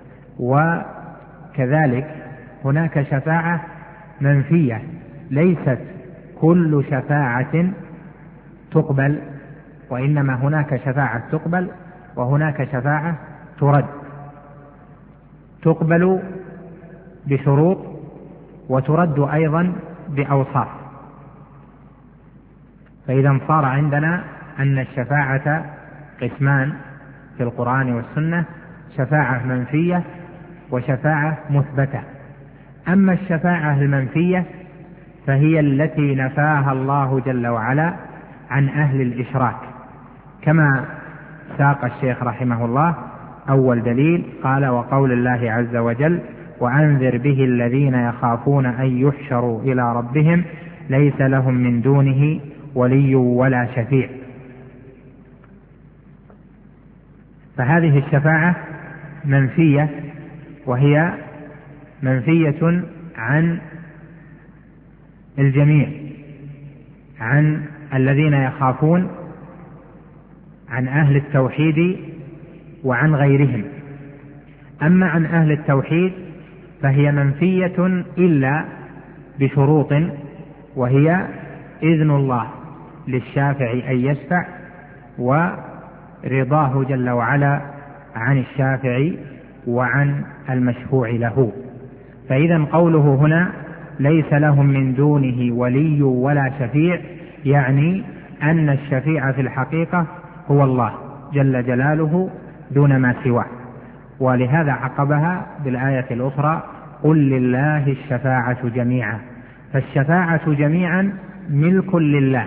وكذلك هناك شفاعة منفية، ليست كل شفاعة تقبل، وإنما هناك شفاعة تقبل وهناك شفاعة ترد، تقبل بشروط وترد أيضا بأوصاف. فإذا صار عندنا أن الشفاعة قسمان في القرآن والسنة: شفاعة منفية وشفاعة مثبتة. أما الشفاعة المنفية فهي التي نفاها الله جل وعلا عن أهل الإشراك، كما ساق الشيخ رحمه الله أول دليل قال: وقول الله عز وجل: وأنذر به الذين يخافون أن يحشروا إلى ربهم ليس لهم من دونه ولي ولا شفيع. فهذه الشفاعة منفية، وهي منفية عن الجميع، عن الذين يخافون، عن أهل التوحيد وعن غيرهم. أما عن أهل التوحيد فهي منفية إلا بشروط، وهي إذن الله للشافع أن يشفع ورضاه جل وعلا عن الشافع وعن المشفوع له. فإذا قوله هنا ليس لهم من دونه ولي ولا شفيع يعني أن الشفيع في الحقيقة هو الله جل جلاله دون ما سواه. ولهذا عقبها بالآية الأخرى: قل لله الشفاعة جميعا. فالشفاعة جميعا ملك لله،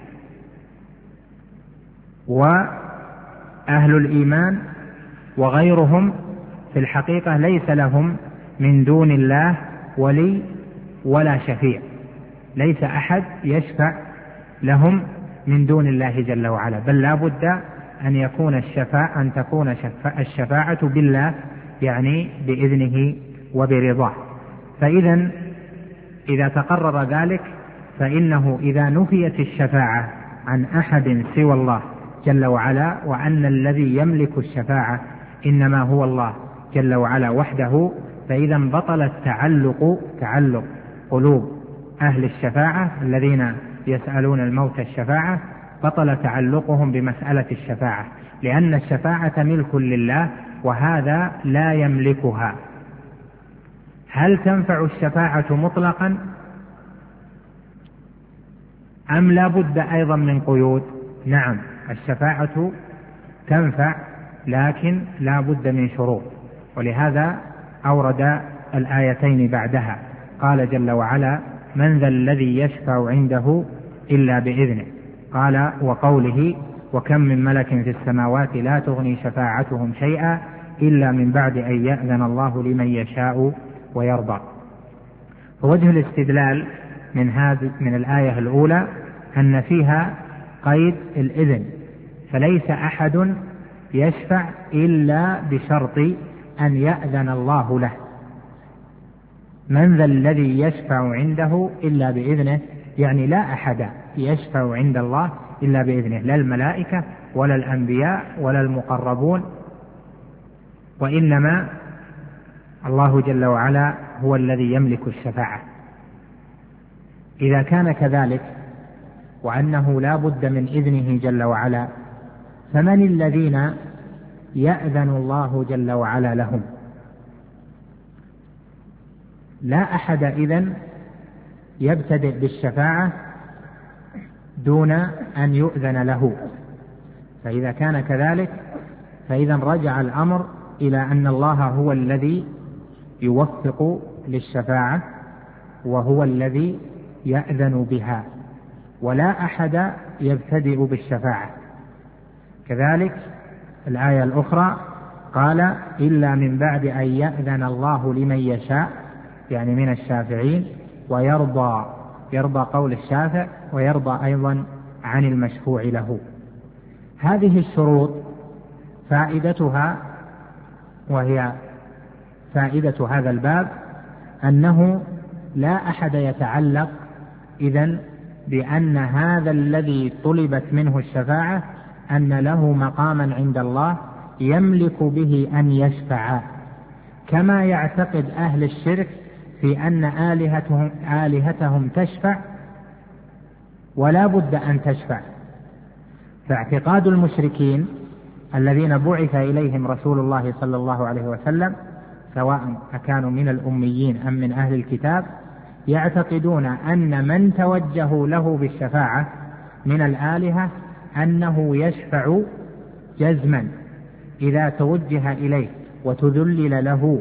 وأهل الإيمان وغيرهم في الحقيقة ليس لهم من دون الله ولي ولا شفيع، ليس أحد يشفع لهم من دون الله جل وعلا، بل لا بد أن يكون الشفاعة أن تكون الشفاعة بالله، يعني بإذنه وبرضاه. فإذا إذا تقرر ذلك فإنه إذا نفيت الشفاعة عن أحد سوى الله جل وعلا، وأن الذي يملك الشفاعة إنما هو الله جل وعلا وحده، فإذا بطل التعلق تعلق قلوب أهل الشفاعة الذين يسألون الموت الشفاعة، بطل تعلقهم بمسألة الشفاعة، لأن الشفاعة ملك لله وهذا لا يملكها. هل تنفع الشفاعة مطلقا أم لا بد أيضا من قيود؟ نعم، الشفاعة تنفع لكن لا بد من شروط، ولهذا أورد الآيتين بعدها. قال جل وعلا: من ذا الذي يشفع عنده إلا بإذنه. قال: وقوله: وكم من ملك في السماوات لا تغني شفاعتهم شيئا إلا من بعد أن يأذن الله لمن يشاء ويرضى. فوجه الاستدلال من هذه من الآية الأولى أن فيها قيد الإذن، فليس أحد يشفع إلا بشرط أن يأذن الله له. من ذا الذي يشفع عنده إلا بإذنه، يعني لا أحد يشفع عند الله إلا بإذنه، لا الملائكة ولا الأنبياء ولا المقربون، وإنما الله جل وعلا هو الذي يملك الشفاعة. إذا كان كذلك وأنه لا بد من إذنه جل وعلا، فمن الذين يأذن الله جل وعلا لهم؟ لا أحد إذن يبتدئ بالشفاعة دون أن يؤذن له. فإذا كان كذلك فإذا رجع الأمر إلى أن الله هو الذي يوفق للشفاعة وهو الذي يأذن بها، ولا أحد يبتدئ بالشفاعة. كذلك الآية الأخرى قال: إلا من بعد أن يأذن الله لمن يشاء، يعني من الشافعين، ويرضى، يرضى قول الشافع ويرضى أيضا عن المشفوع له. هذه الشروط فائدتها، وهي فائدة هذا الباب، أنه لا أحد يتعلق إذن بأن هذا الذي طلبت منه الشفاعة أن له مقاما عند الله يملك به أن يشفع، كما يعتقد أهل الشرك في أن آلهتهم, آلهتهم تشفع ولا بد أن تشفع. فاعتقاد المشركين الذين بعث إليهم رسول الله صلى الله عليه وسلم، سواء أكانوا من الأميين أم من أهل الكتاب، يعتقدون أن من توجهوا له بالشفاعة من الآلهة أنه يشفع جزما إذا توجه إليه وتذلل له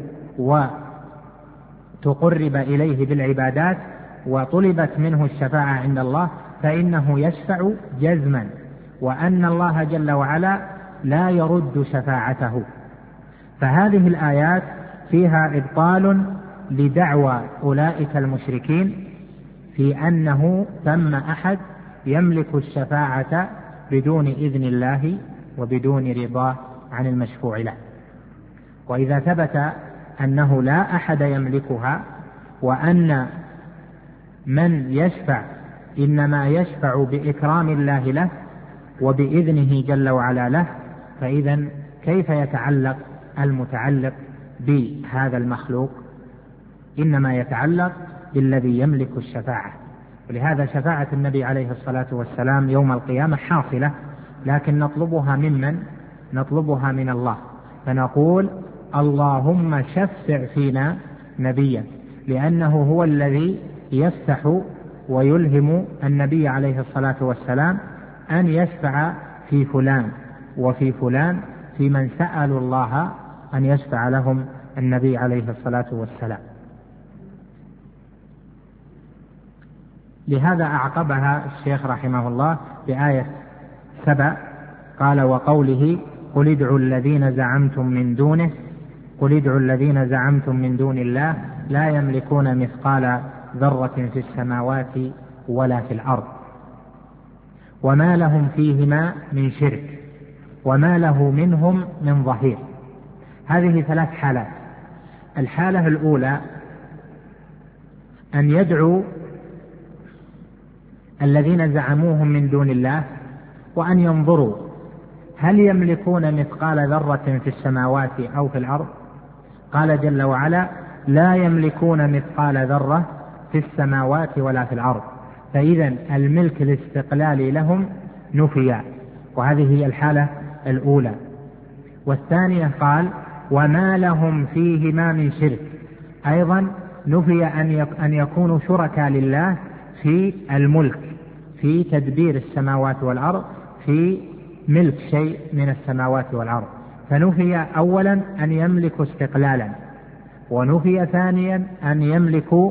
وتقرب إليه بالعبادات وطلبت منه الشفاعة عند الله فإنه يشفع جزما، وأن الله جل وعلا لا يرد شفاعته. فهذه الآيات فيها إبطال لدعوى أولئك المشركين في أنه ثم أحد يملك الشفاعة بدون إذن الله وبدون رضاه عن المشفوع له. وإذا ثبت أنه لا أحد يملكها، وأن من يشفع إنما يشفع بإكرام الله له وبإذنه جل وعلا له، فإذن كيف يتعلق المتعلق بهذا المخلوق؟ إنما يتعلق بالذي يملك الشفاعة. ولهذا شفاعة النبي عليه الصلاة والسلام يوم القيامة حاصلة، لكن نطلبها ممن؟ نطلبها من الله، فنقول اللهم شفع فينا نبيا، لأنه هو الذي يفتح ويلهم النبي عليه الصلاة والسلام أن يشفع في فلان وفي فلان، في من سألوا الله أن يشفع لهم النبي عليه الصلاة والسلام. لهذا أعقبها الشيخ رحمه الله بآية سبع، قال وقوله قل ادعوا الذين زعمتم من دونه قل ادعوا الذين زعمتم من دون الله لا يملكون مثقال ذرة في السماوات ولا في الأرض وما لهم فيهما من شرك وما له منهم من ظهير. هذه ثلاث حالات. الحالة الأولى أن يدعوا الذين زعموهم من دون الله وأن ينظروا هل يملكون مثقال ذرة في السماوات أو في الأرض. قال جل وعلا لا يملكون مثقال ذرة في السماوات ولا في الأرض، فإذا الملك الاستقلالي لهم نفي، وهذه هي الحالة الأولى. والثانية قال وما لهم فيهما من شرك، أيضا نفي أن يكونوا شركاء لله في الملك، في تدبير السماوات والأرض، في ملك شيء من السماوات والأرض. فنفي أولا أن يملكوا استقلالا، ونفي ثانيا أن يملكوا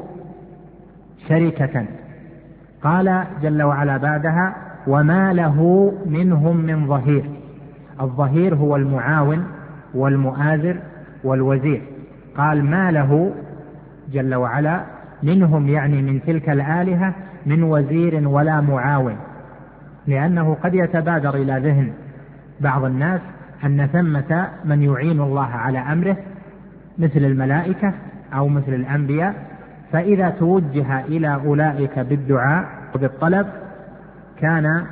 شركة. قال جل وعلا بعدها وما له منهم من ظهير. الظهير هو المعاون والمؤازر والوزير. قال ما له جل وعلا منهم، يعني من تلك الآلهة، من وزير ولا معاون، لأنه قد يتبادر إلى ذهن بعض الناس أن ثمة من يعين الله على أمره مثل الملائكة أو مثل الأنبياء، فإذا توجه إلى أولئك بالدعاء وبالطلب كان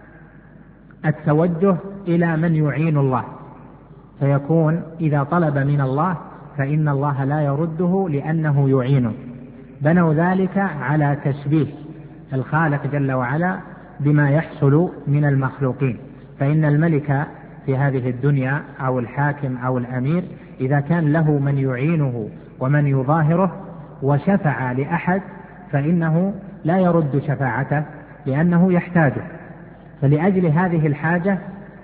التوجه إلى من يعين الله، فيكون إذا طلب من الله فإن الله لا يرده لأنه يعينه. بنوا ذلك على تشبيه الخالق جل وعلا بما يحصل من المخلوقين. فإن الملك في هذه الدنيا أو الحاكم أو الأمير إذا كان له من يعينه ومن يظاهره وشفع لأحد فإنه لا يرد شفاعته لأنه يحتاجه. فلأجل هذه الحاجة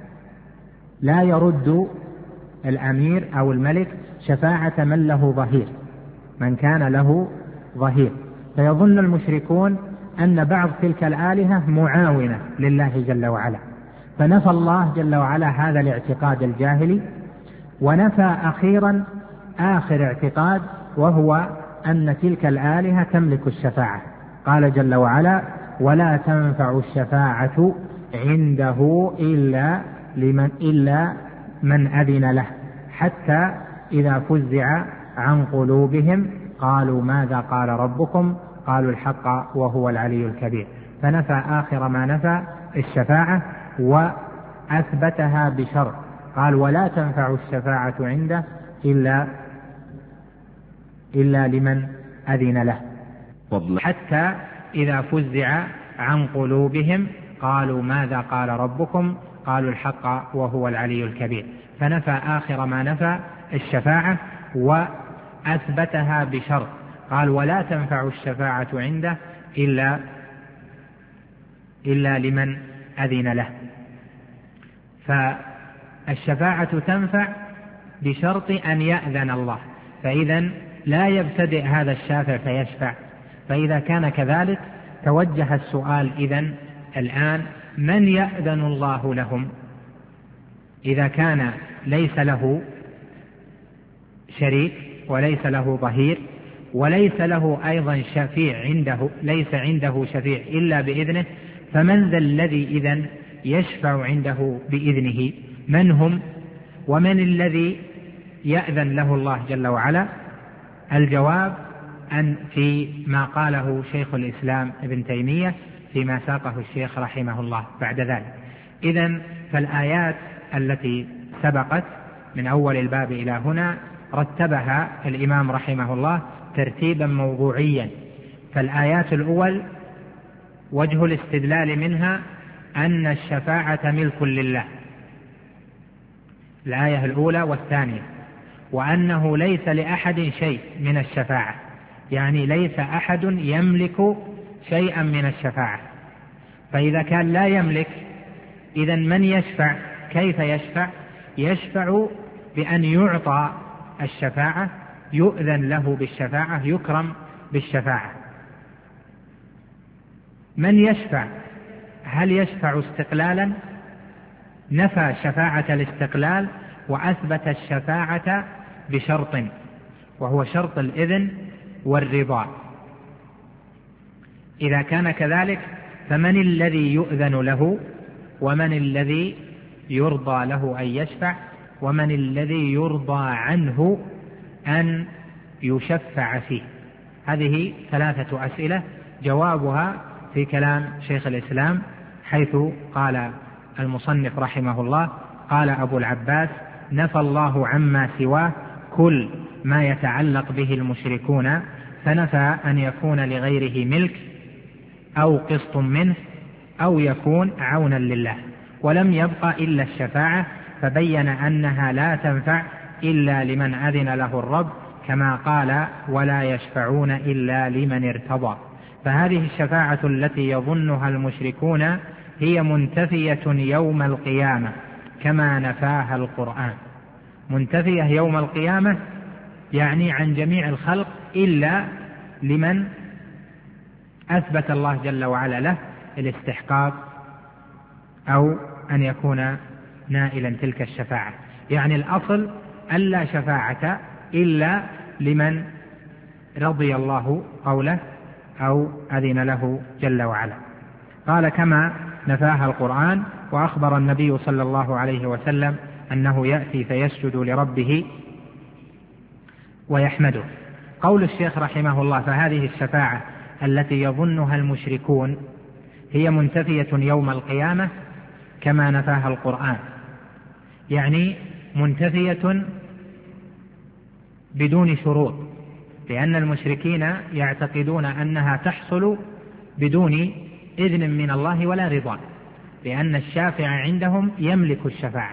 لا يرد الأمير أو الملك شفاعة من له ظهير، من كان له ظهير. فيظن المشركون أن بعض تلك الآلهة معاونة لله جل وعلا، فنفى الله جل وعلا هذا الاعتقاد الجاهلي، ونفى أخيرا آخر اعتقاد وهو أن تلك الآلهة تملك الشفاعة. قال جل وعلا ولا تنفع الشفاعة عنده إلا لمن, إلا من أذن له حتى إذا فزع عن قلوبهم قالوا ماذا قال ربكم قالوا الحق وهو العلي الكبير. فنفى آخر ما نفى الشفاعة وأثبتها بشرط، قال ولا تنفع الشفاعة عنده إلا إلا لمن أذن له حتى إذا فزع عن قلوبهم قالوا ماذا قال ربكم قالوا الحق وهو العلي الكبير. فنفى آخر ما نفى الشفاعة وأثبتها بشرط، قال ولا تنفع الشفاعة عنده إلا إلا لمن أذن له. فالشفاعة تنفع بشرط أن يأذن الله، فإذا لا يبتدئ هذا الشافع فيشفع. فإذا كان كذلك توجه السؤال إذن الآن من يأذن الله لهم؟ إذا كان ليس له شريك وليس له ظهير وليس له أيضا شفيع عنده، ليس عنده شفيع إلا بإذنه، فمن ذا الذي إذن يشفع عنده بإذنه؟ من هم ومن الذي يأذن له الله جل وعلا؟ الجواب أن في ما قاله شيخ الإسلام ابن تيمية فيما ساقه الشيخ رحمه الله بعد ذلك. إذن فالآيات التي سبقت من أول الباب إلى هنا رتبها الإمام رحمه الله ترتيبا موضوعيا. فالآيات الأول وجه الاستدلال منها أن الشفاعة ملك لله، الآية الأولى والثانية، وأنه ليس لأحد شيء من الشفاعة، يعني ليس أحد يملك شيئا من الشفاعة. فإذا كان لا يملك إذن من يشفع؟ كيف يشفع؟ يشفع بأن يعطى الشفاعة، يؤذن له بالشفاعة، يكرم بالشفاعة. من يشفع؟ هل يشفع استقلالا؟ نفى شفاعة الاستقلال وأثبت الشفاعة بشرط، وهو شرط الإذن والرضا. إذا كان كذلك فمن الذي يؤذن له ومن الذي يرضى له أن يشفع ومن الذي يرضى عنه أن يشفع فيه؟ هذه ثلاثة أسئلة جوابها في كلام شيخ الإسلام، حيث قال المصنف رحمه الله قال أبو العباس نفى الله عما سواه كل ما يتعلق به المشركون، فنفى أن يكون لغيره ملك أو قسط منه أو يكون عونا لله، ولم يبق إلا الشفاعة، فبين أنها لا تنفع إلا لمن أذن له الرب، كما قال ولا يشفعون إلا لمن ارتضى. فهذه الشفاعة التي يظنها المشركون هي منتفية يوم القيامة كما نفاها القرآن، منتفية يوم القيامة يعني عن جميع الخلق إلا لمن أثبت الله جل وعلا له الاستحقاق أو أن يكون نائلا تلك الشفاعة. يعني الأصل ألا شفاعة إلا لمن رضي الله قوله أو أذن له جل وعلا. قال كما نفاها القرآن. وأخبر النبي صلى الله عليه وسلم أنه يأتي فيسجد لربه ويحمده. قول الشيخ رحمه الله فهذه الشفاعة التي يظنها المشركون هي منتفية يوم القيامة كما نفاها القرآن، يعني منتفية بدون شروط، لأن المشركين يعتقدون أنها تحصل بدون إذن من الله ولا رضا، لأن الشافع عندهم يملك الشفاعة،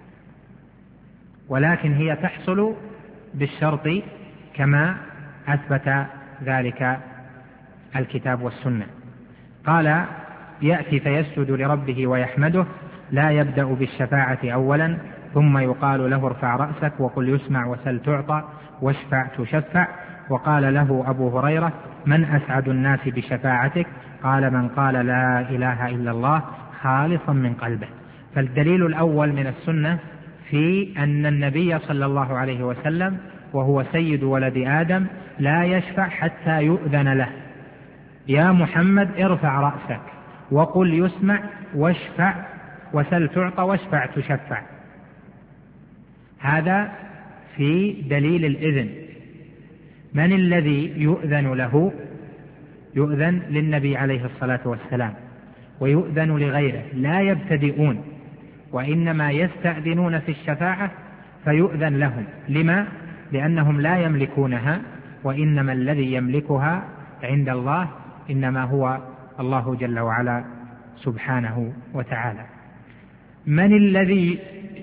ولكن هي تحصل بالشرط كما أثبت ذلك الكتاب والسنة. قال يأتي فيسجد لربه ويحمده، لا يبدأ بالشفاعة أولا ثم يقال له ارفع رأسك وقل يسمع وسل تعطى واشفع تشفع. وقال له أبو هريرة من أسعد الناس بشفاعتك؟ قال من قال لا إله إلا الله خالصا من قلبه. فالدليل الأول من السنة في أن النبي صلى الله عليه وسلم وهو سيد ولد آدم لا يشفع حتى يؤذن له، يا محمد ارفع رأسك وقل يسمع واشفع وسل تعطى واشفع تشفع. هذا في دليل الإذن. من الذي يؤذن له؟ يؤذن للنبي عليه الصلاة والسلام، ويؤذن لغيره، لا يبتدئون، وإنما يستأذنون في الشفاعة فيؤذن لهم. لما؟ لأنهم لا يملكونها، وإنما الذي يملكها عند الله إنما هو الله جل وعلا سبحانه وتعالى. من الذي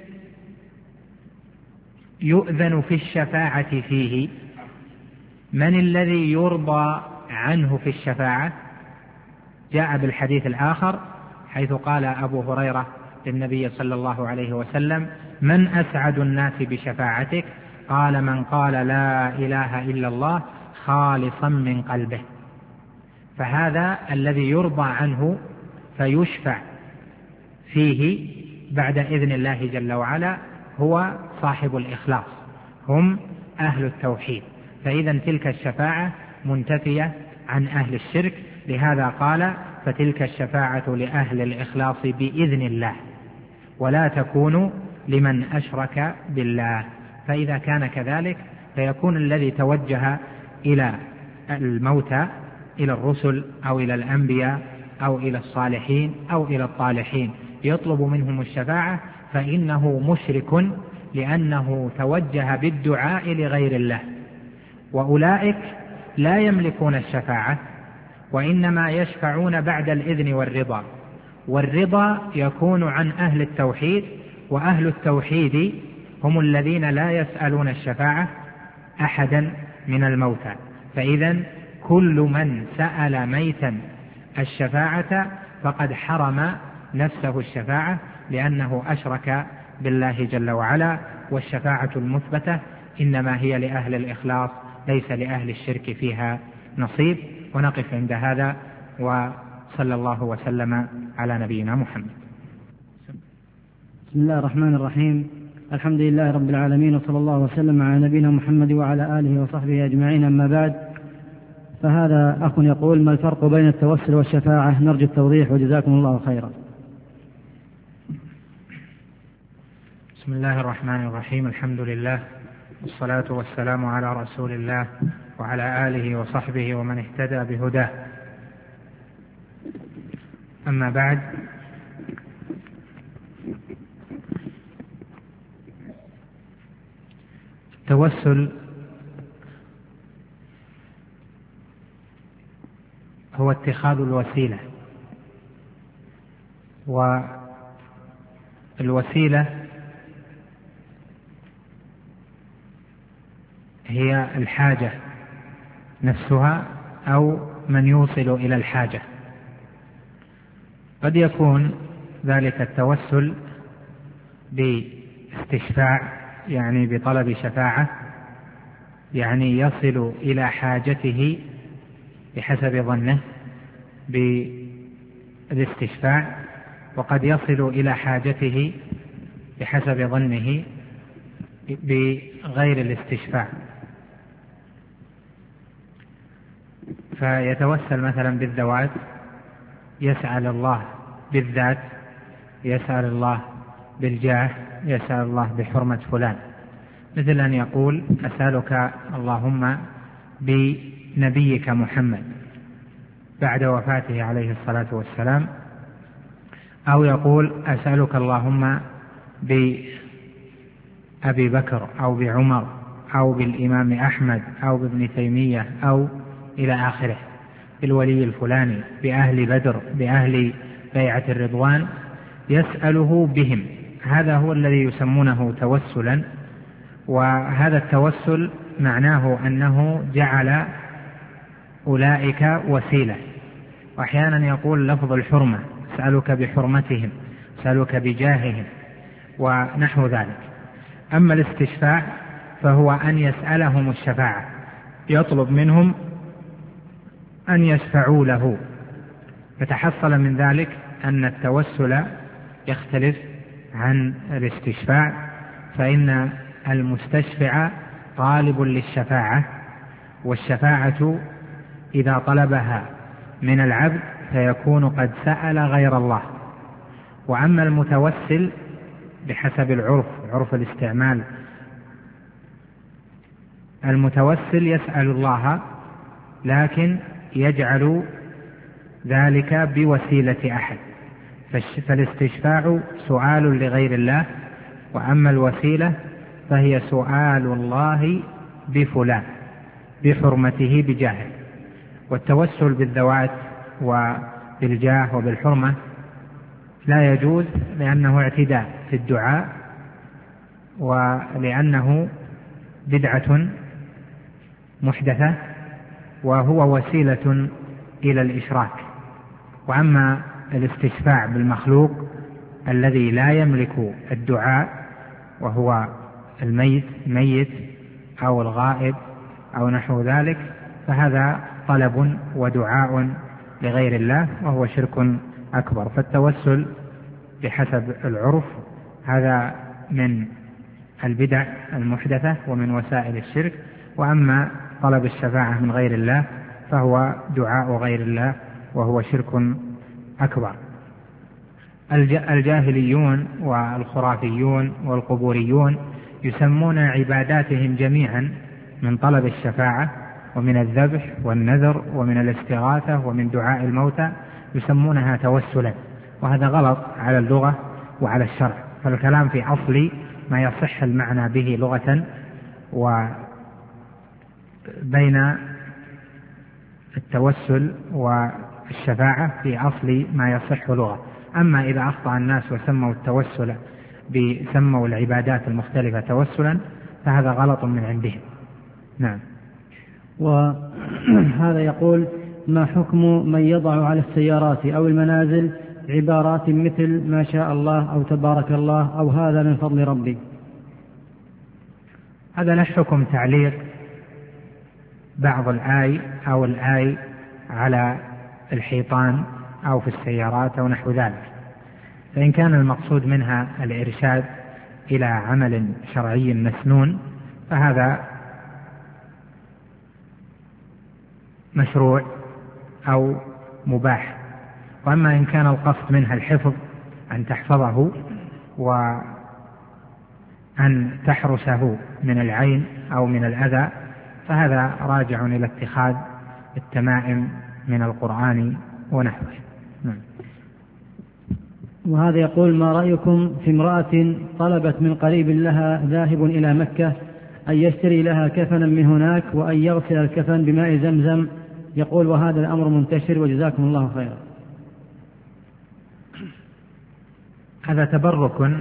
يؤذن في الشفاعة فيه؟ من الذي يرضى عنه في الشفاعة؟ جاء بالحديث الآخر حيث قال أبو هريرة للنبي صلى الله عليه وسلم: من أسعد الناس بشفاعتك؟ قال: من قال لا إله إلا الله خالصا من قلبه. فهذا الذي يرضى عنه فيشفع فيه بعد إذن الله جل وعلا هو صاحب الإخلاص، هم أهل التوحيد. فإذا تلك الشفاعة منتفية عن أهل الشرك، لهذا قال: فتلك الشفاعة لأهل الإخلاص بإذن الله ولا تكون لمن أشرك بالله. فإذا كان كذلك فيكون الذي توجه إلى الموتى، إلى الرسل أو إلى الأنبياء أو إلى الصالحين أو إلى الطالحين يطلب منهم الشفاعة فإنه مشرك، لأنه توجه بالدعاء لغير الله. وأولئك لا يملكون الشفاعة، وإنما يشفعون بعد الإذن والرضا، والرضا يكون عن أهل التوحيد، وأهل التوحيد هم الذين لا يسألون الشفاعة أحدا من الموتى. فإذا كل من سأل ميتا الشفاعة فقد حرم نفسه الشفاعة، لأنه أشرك بالله جل وعلا. والشفاعة المثبتة إنما هي لأهل الإخلاص، ليس لأهل الشرك فيها نصيب. ونقف عند هذا، وصلى الله وسلم على نبينا محمد. بسم الله الرحمن الرحيم. الحمد لله رب العالمين، وصلى الله وسلم على نبينا محمد وعلى آله وصحبه أجمعين. أما بعد، فهذا أخ يقول: ما الفرق بين التوسل والشفاعة؟ نرجو التوضيح وجزاكم الله خيرا. بسم الله الرحمن الرحيم. الحمد لله والصلاة والسلام على رسول الله وعلى آله وصحبه ومن اهتدى بهداه. أما بعد، التوسل هو اتخاذ الوسيلة، والوسيلة هي الحاجة نفسها أو من يوصل إلى الحاجة. قد يكون ذلك التوسل باستشفاع، يعني بطلب شفاعة، يعني يصل إلى حاجته بحسب ظنه بالاستشفاع، وقد يصل إلى حاجته بحسب ظنه بغير الاستشفاع. فيتوسل مثلا بالذوات، يسأل الله بالذات، يسأل الله بالجاه، يسأل الله بحرمة فلان، مثل أن يقول: أسألك اللهم بنبيك محمد بعد وفاته عليه الصلاة والسلام، أو يقول: أسألك اللهم بأبي بكر أو بعمر أو بالإمام أحمد أو بابن تيمية أو إلى آخره، بالولي الفلاني، بأهل بدر، بأهل بيعة الرضوان، يسأله بهم. هذا هو الذي يسمونه توسلا. وهذا التوسل معناه أنه جعل أولئك وسيلة. وأحيانا يقول لفظ الحرمة: أسألك بحرمتهم، أسألك بجاههم، ونحو ذلك. أما الاستشفاع فهو أن يسألهم الشفاعة، يطلب منهم أن يشفعوا له. فتحصل من ذلك أن التوسل يختلف عن الاستشفاع، فإن المستشفع طالب للشفاعة، والشفاعة إذا طلبها من العبد فيكون قد سأل غير الله. وأما المتوسل بحسب العرف، عرف الاستعمال المتوسل يسأل الله لكن يجعل ذلك بوسيلة أحد، فالاستشفاع سؤال لغير الله، وأما الوسيلة فهي سؤال الله بفلان بحرمته بجاهه. والتوسل بالذوات وبالجاه وبالحرمة لا يجوز، لأنه اعتداء في الدعاء، ولأنه بدعة محدثة، وهو وسيلة إلى الإشراك. وأما الاستشفاع بالمخلوق الذي لا يملك الدعاء، وهو الميت ميت أو الغائب أو نحو ذلك، فهذا طلب ودعاء لغير الله، وهو شرك أكبر. فالتوسل بحسب العرف هذا من البدع المحدثة ومن وسائل الشرك. وأما طلب الشفاعة من غير الله فهو دعاء غير الله، وهو شرك أكبر. الجاهليون والخرافيون والقبوريون يسمون عباداتهم جميعا من طلب الشفاعة ومن الذبح والنذر ومن الاستغاثة ومن دعاء الموتى يسمونها توسلا، وهذا غلط على اللغة وعلى الشرع. فالكلام في أصل ما يصح المعنى به لغة، وبين التوسل والشفاعة في أصل ما يصح لغة. أما إذا أخطأ الناس وسموا التوسل بسموا العبادات المختلفة توسلا فهذا غلط من عندهم. نعم. وهذا يقول: ما حكم من يضع على السيارات أو المنازل عبارات مثل ما شاء الله أو تبارك الله أو هذا من فضل ربي؟ هذا له حكم تعليق بعض الآي أو الآي على الحيطان أو في السيارات أو نحو ذلك. فإن كان المقصود منها الإرشاد إلى عمل شرعي مسنون فهذا مشروع أو مباح. وأما إن كان القصد منها الحفظ، أن تحفظه وأن تحرسه من العين أو من الأذى، فهذا راجع إلى اتخاذ التمائم من القرآن ونحوه. نعم. وهذا يقول: ما رأيكم في امرأة طلبت من قريب لها ذاهب إلى مكة أن يشتري لها كفنا من هناك وأن يغسل الكفن بماء زمزم؟ يقول: وهذا الأمر منتشر وجزاكم الله خيرا. هذا تبرك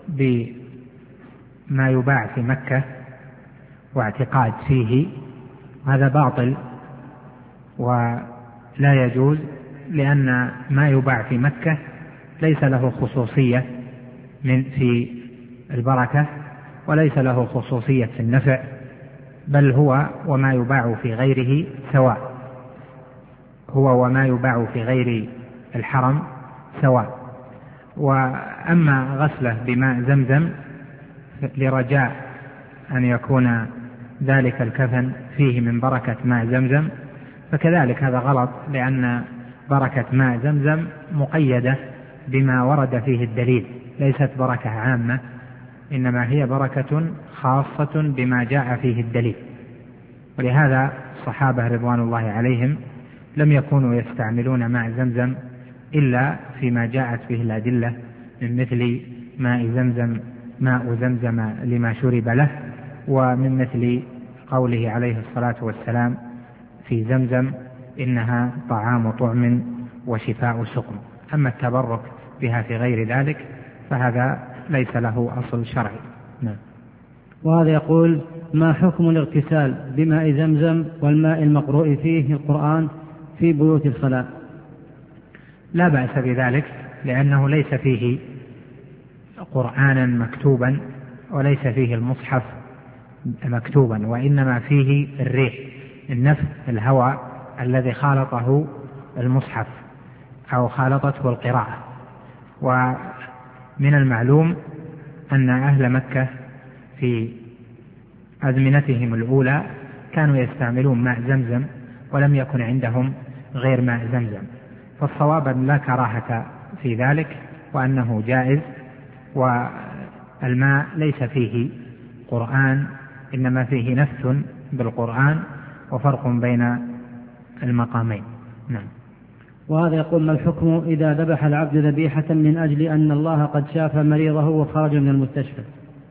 بما يباع في مكة واعتقاد فيه، هذا باطل ولا يجوز، لأن ما يباع في مكة ليس له خصوصية من في البركة، وليس له خصوصية في النفع، بل هو وما يباع في غيره سواء، هو وما يباع في غير الحرم سواء. وأما غسله بماء زمزم لرجاء أن يكون ذلك الكفن فيه من بركة ماء زمزم فكذلك هذا غلط، لأن بركة ماء زمزم مقيدة بما ورد فيه الدليل، ليست بركة عامة، إنما هي بركة خاصة بما جاء فيه الدليل. ولهذا الصحابة رضوان الله عليهم لم يكونوا يستعملون ماء زمزم إلا فيما جاءت به الأدلة، من مثل ماء زمزم ماء زمزم لما شرب له، ومن مثل قوله عليه الصلاة والسلام في زمزم إنها طعام طعم وشفاء سقم. أما التبرك بها في غير ذلك فهذا ليس له أصل شرعي. نعم. وهذا يقول: ما حكم الاغتسال بماء زمزم والماء المقروء فيه القرآن في بيوت الصلاة؟ لا بأس بذلك، لأنه ليس فيه قرآنا مكتوبا وليس فيه المصحف مكتوبا، وإنما فيه الريح، النفس، الهواء الذي خالطه المصحف أو خالطته القراءة. ومن المعلوم أن أهل مكة في أزمنتهم الأولى كانوا يستعملون ماء زمزم ولم يكن عندهم غير ماء زمزم، فالصواب أن لا كراهة في ذلك وأنه جائز. والماء ليس فيه قرآن، إنما فيه نفس بالقرآن وفرق بين المقامين. نعم. وهذا يقول: ما الحكم إذا ذبح العبد ذبيحة من أجل أن الله قد شاف مريضه وخرج من المستشفى؟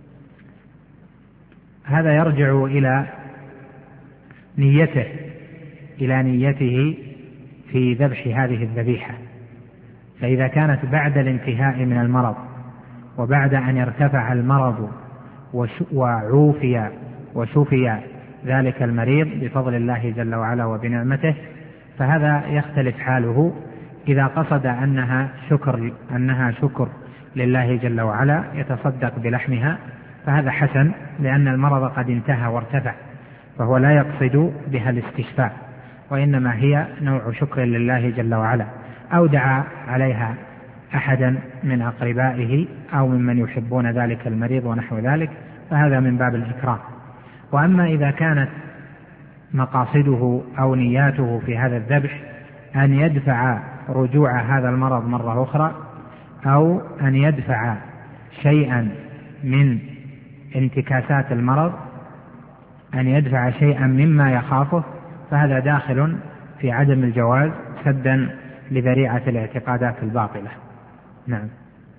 هذا يرجع إلى نيته إلى نيته في ذبح هذه الذبيحة. فإذا كانت بعد الانتهاء من المرض وبعد أن ارتفع المرض وعوفي وشفي ذلك المريض بفضل الله جل وعلا وبنعمته، فهذا يختلف حاله. إذا قصد أنها شكر أنها شكر لله جل وعلا يتصدق بلحمها فهذا حسن، لأن المرض قد انتهى وارتفع، فهو لا يقصد بها الاستشفاء، وإنما هي نوع شكر لله جل وعلا، أو دعا عليها أحدا من أقربائه أو ممن يحبون ذلك المريض ونحو ذلك، فهذا من باب الإكرام. وأما إذا كانت مقاصده أو نياته في هذا الذبح أن يدفع رجوع هذا المرض مرة أخرى، أو أن يدفع شيئا من انتكاسات المرض، أن يدفع شيئا مما يخافه، فهذا داخل في عدم الجواز سدا لذريعة الاعتقادات الباطلة. نعم.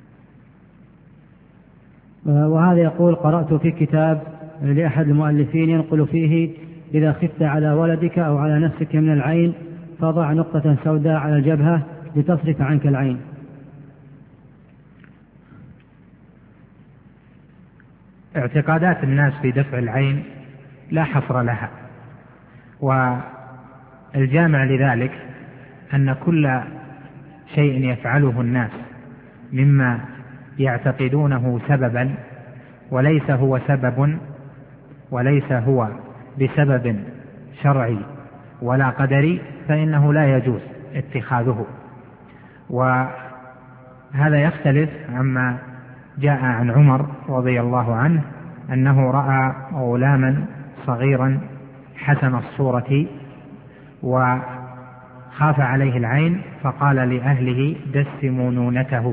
وهذا يقول: قرأت في كتاب لأحد المؤلفين ينقل فيه: إذا خفت على ولدك أو على نفسك من العين فضع نقطة سوداء على الجبهة لتصرف عنك العين. اعتقادات الناس في دفع العين لا حصر لها، والجامع لذلك أن كل شيء يفعله الناس مما يعتقدونه سببا وليس هو سبب وليس هو بسبب شرعي ولا قدري فإنه لا يجوز اتخاذه. وهذا يختلف عما جاء عن عمر رضي الله عنه أنه رأى غلاما صغيرا حسن الصورة وخاف عليه العين فقال لأهله: دسموا نونته،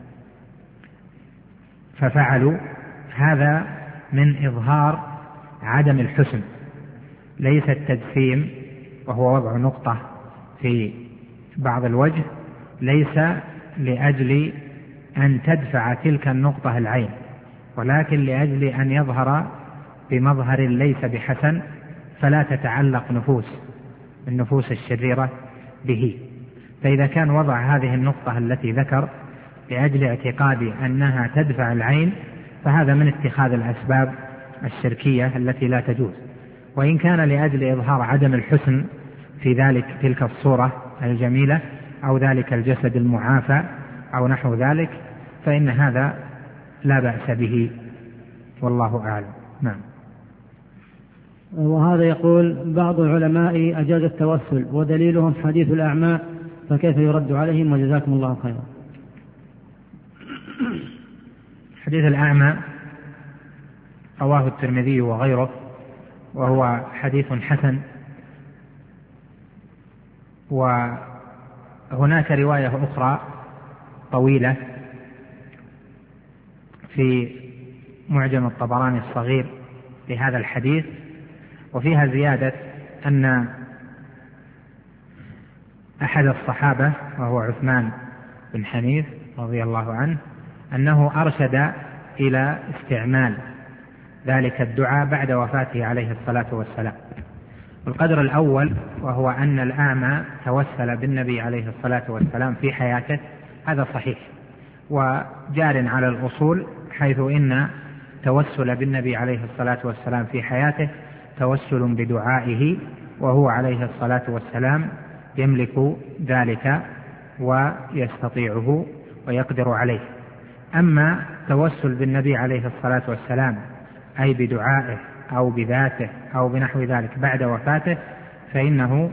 ففعلوا. هذا من إظهار عدم الحسن، ليس التجسيم وهو وضع نقطة في بعض الوجه، ليس لأجل أن تدفع تلك النقطة العين، ولكن لأجل أن يظهر بمظهر ليس بحسن، فلا تتعلق نفوس النفوس الشريرة به. فإذا كان وضع هذه النقطة التي ذكر لأجل اعتقاد أنها تدفع العين فهذا من اتخاذ الأسباب الشركية التي لا تجوز. وإن كان لأجل إظهار عدم الحسن في ذلك تلك الصورة الجميلة أو ذلك الجسد المعافى أو نحو ذلك فإن هذا لا بأس به، والله أعلم. نعم. وهذا يقول: بعض العلماء أجاز التوسل ودليلهم حديث الأعمى، فكيف يرد عليهم؟ وجزاكم الله خيرا. حديث الأعمى رواه الترمذي وغيره، وهو حديث حسن. وهناك رواية أخرى طويلة في معجم الطبراني الصغير لهذا الحديث، وفيها زيادة أن أحد الصحابة وهو عثمان بن حنيف رضي الله عنه أنه أرشد إلى استعمال ذلك الدعاء بعد وفاته عليه الصلاة والسلام. القدر الأول وهو أن الأعمى توسل بالنبي عليه الصلاة والسلام في حياته، هذا صحيح وجار على الأصول، حيث إن توسل بالنبي عليه الصلاة والسلام في حياته توسل بدعائه، وهو عليه الصلاة والسلام يملك ذلك ويستطيعه ويقدر عليه. أما توسل بالنبي عليه الصلاة والسلام أي بدعائه أو بذاته أو بنحو ذلك بعد وفاته فإنه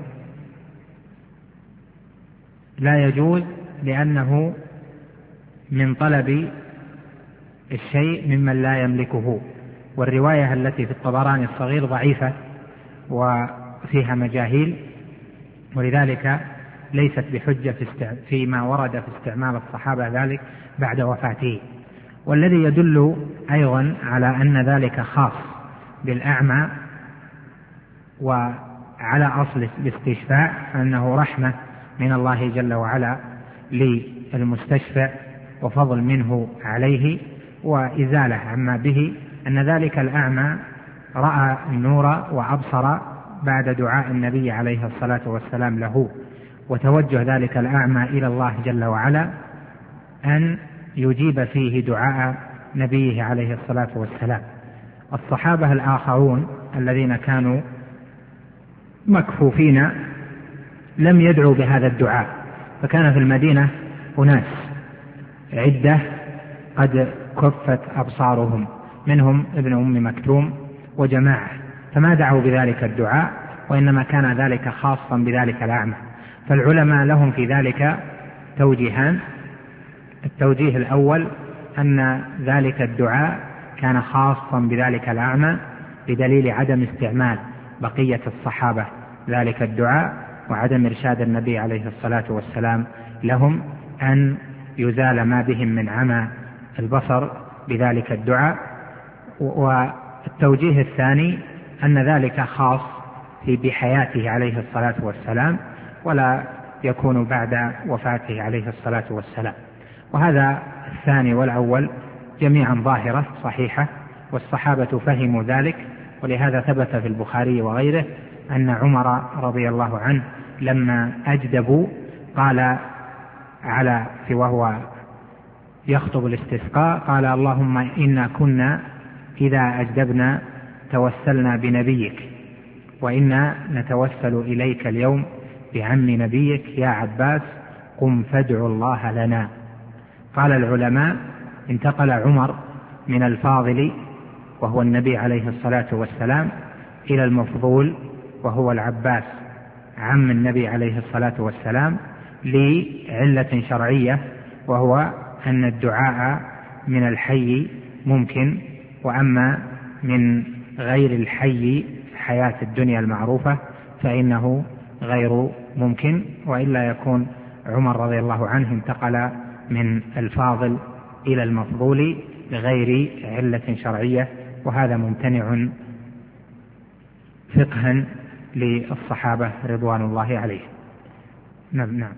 لا يجوز، لأنه من طلب الشيء ممن لا يملكه. والرواية التي في الطبراني الصغير ضعيفة وفيها مجاهيل، ولذلك ليست بحجة فيما ورد في استعمال الصحابة ذلك بعد وفاته. والذي يدل أيضا على أن ذلك خاص بالأعمى وعلى أصل الاستشفاء أنه رحمة من الله جل وعلا للمستشفع وفضل منه عليه وإزالة عما به، أن ذلك الأعمى رأى النور وأبصر بعد دعاء النبي عليه الصلاة والسلام له، وتوجه ذلك الأعمى إلى الله جل وعلا أن يجيب فيه دعاء نبيه عليه الصلاة والسلام. الصحابة الآخرون الذين كانوا مكفوفين لم يدعوا بهذا الدعاء، فكان في المدينة أناس عدة قد كفت أبصارهم، منهم ابن أم مكتوم وجماعة، فما دعوا بذلك الدعاء، وإنما كان ذلك خاصا بذلك الأعمى. فالعلماء لهم في ذلك توجيهان: التوجيه الأول أن ذلك الدعاء كان خاصا بذلك الأعمى بدليل عدم استعمال بقية الصحابة ذلك الدعاء، وعدم إرشاد النبي عليه الصلاة والسلام لهم أن يزال ما بهم من عمى البصر بذلك الدعاء. والتوجيه الثاني أن ذلك خاص في بحياته عليه الصلاة والسلام، ولا يكون بعد وفاته عليه الصلاة والسلام. وهذا الثاني والأول جميعا ظاهرة صحيحة، والصحابة فهموا ذلك، ولهذا ثبت في البخاري وغيره أن عمر رضي الله عنه لما أجدبوا قال على في وهو يخطب الاستسقاء قال: اللهم إنا كنا إذا أجدبنا توسلنا بنبيك، وإنا نتوسل إليك اليوم بعم نبيك يا عباس، قم فادع الله لنا. قال العلماء: انتقل عمر من الفاضل وهو النبي عليه الصلاة والسلام إلى المفضول وهو العباس عم النبي عليه الصلاة والسلام لعلة شرعية، وهو أن الدعاء من الحي ممكن، وأما من غير الحي حياة الدنيا المعروفة فإنه غير ممكن، وإلا يكون عمر رضي الله عنه انتقل من الفاضل إلى المفضول لغير علة شرعية، وهذا ممتنع فقها للصحابة رضوان الله عليهم. نعم نعم.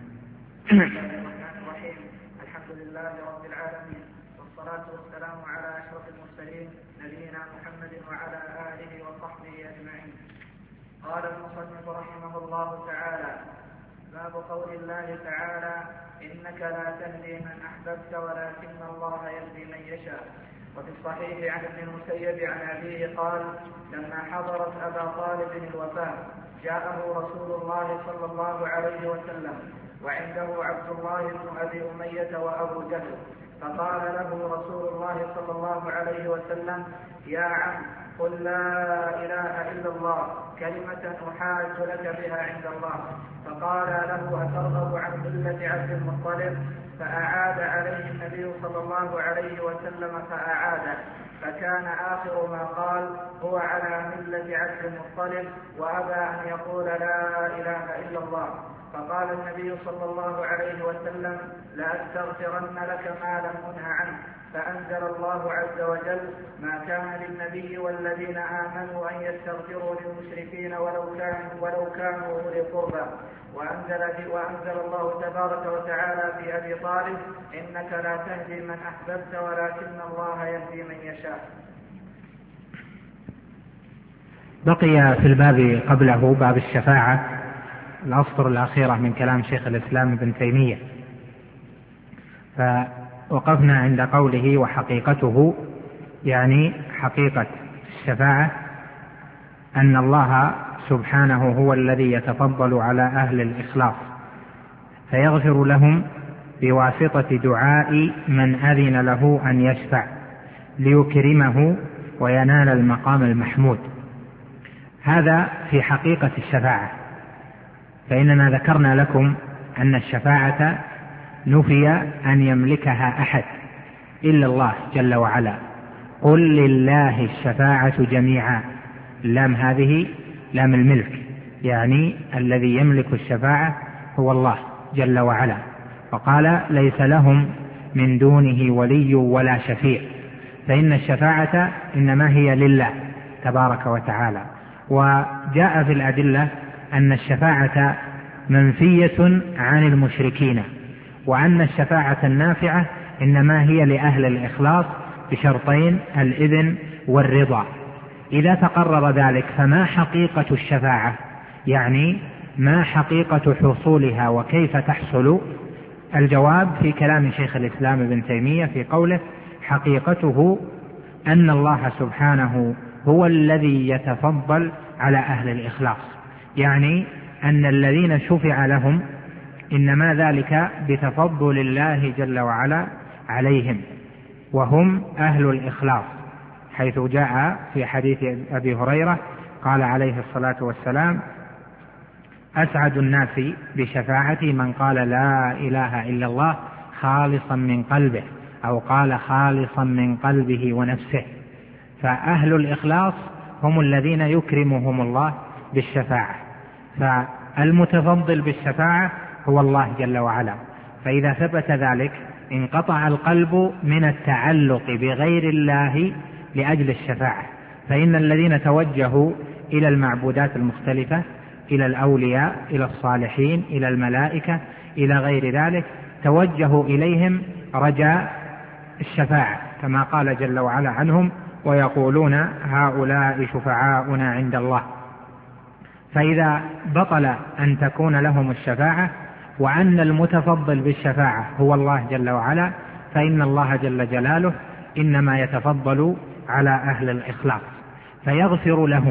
الحمد لله رب العالمين، والصلاة والسلام على أشرف المرسلين نبينا محمد وعلى آله وصحبه أجمعين. قال المصنف رحمه الله تعالى: باب قول الله تعالى: إنك لا تهدي من أحببت ولكن الله يهدي من يشاء. وفي الصحيح عن ابن المسيب عن أبيه قال: لما حضرت أبا طالب الوفاة جاءه رسول الله صلى الله عليه وسلم وعنده عبد الله بن أبي أمية وأبو جهل، فقال له رسول الله صلى الله عليه وسلم: يا عم، قل لا إله إلا الله كلمة أحاج لك بها عند الله. فقال له: أترغب عن ملة عبد المطلب؟ فأعاد عليه النبي صلى الله عليه وسلم فأعاده، فكان آخر ما قال: هو على ملة عبد المطلب، وأبى أن يقول لا إله إلا الله. فقال النبي صلى الله عليه وسلم: لأستغفرن لك ما لم أنه عنه. فأنزل الله عز وجل: ما كان للنبي والذين آمنوا أن يستغفروا للمشركين ولو كانوا ولو كانوا أولي قربى. وأنزل, وأنزل الله تبارك وتعالى في أبي طالب: إنك لا تهدي من أحببت ولكن الله يهدي من يشاء. بقي في الباب قبله باب الشفاعة الأسطر الأخيرة من كلام شيخ الإسلام ابن تيمية، فوقفنا عند قوله: وحقيقته، يعني حقيقة الشفاعة أن الله سبحانه هو الذي يتفضل على أهل الإخلاص فيغفر لهم بواسطة دعاء من أذن له أن يشفع ليكرمه وينال المقام المحمود. هذا في حقيقة الشفاعة. فإننا ذكرنا لكم أن الشفاعة نفي أن يملكها أحد إلا الله جل وعلا. قل لله الشفاعة جميعا، لام هذه لام الملك، يعني الذي يملك الشفاعة هو الله جل وعلا. وقال: ليس لهم من دونه ولي ولا شفيع. فإن الشفاعة إنما هي لله تبارك وتعالى، وجاء في الأدلة أن الشفاعة منفية عن المشركين، وأن الشفاعة النافعة إنما هي لأهل الإخلاص بشرطين: الإذن والرضا. إذا تقرر ذلك فما حقيقة الشفاعة؟ يعني ما حقيقة حصولها وكيف تحصل؟ الجواب في كلام شيخ الإسلام ابن تيمية في قوله: حقيقته أن الله سبحانه هو الذي يتفضل على أهل الإخلاص، يعني أن الذين شفع لهم إنما ذلك بتفضل الله جل وعلا عليهم، وهم أهل الإخلاص، حيث جاء في حديث أبي هريرة قال عليه الصلاة والسلام: أسعد الناس بشفاعتي من قال لا إله إلا الله خالصا من قلبه، أو قال خالصا من قلبه ونفسه. فأهل الإخلاص هم الذين يكرمهم الله بالشفاعة، فالمتفضل بالشفاعة هو الله جل وعلا. فإذا ثبت ذلك انقطع القلب من التعلق بغير الله لأجل الشفاعة. فإن الذين توجهوا إلى المعبودات المختلفة، إلى الأولياء، إلى الصالحين، إلى الملائكة، إلى غير ذلك، توجهوا إليهم رجاء الشفاعة، كما قال جل وعلا عنهم: ويقولون هؤلاء شفعاؤنا عند الله. فإذا بطل أن تكون لهم الشفاعة، وأن المتفضل بالشفاعة هو الله جل وعلا، فإن الله جل جلاله إنما يتفضل على أهل الإخلاص، فيغفر لهم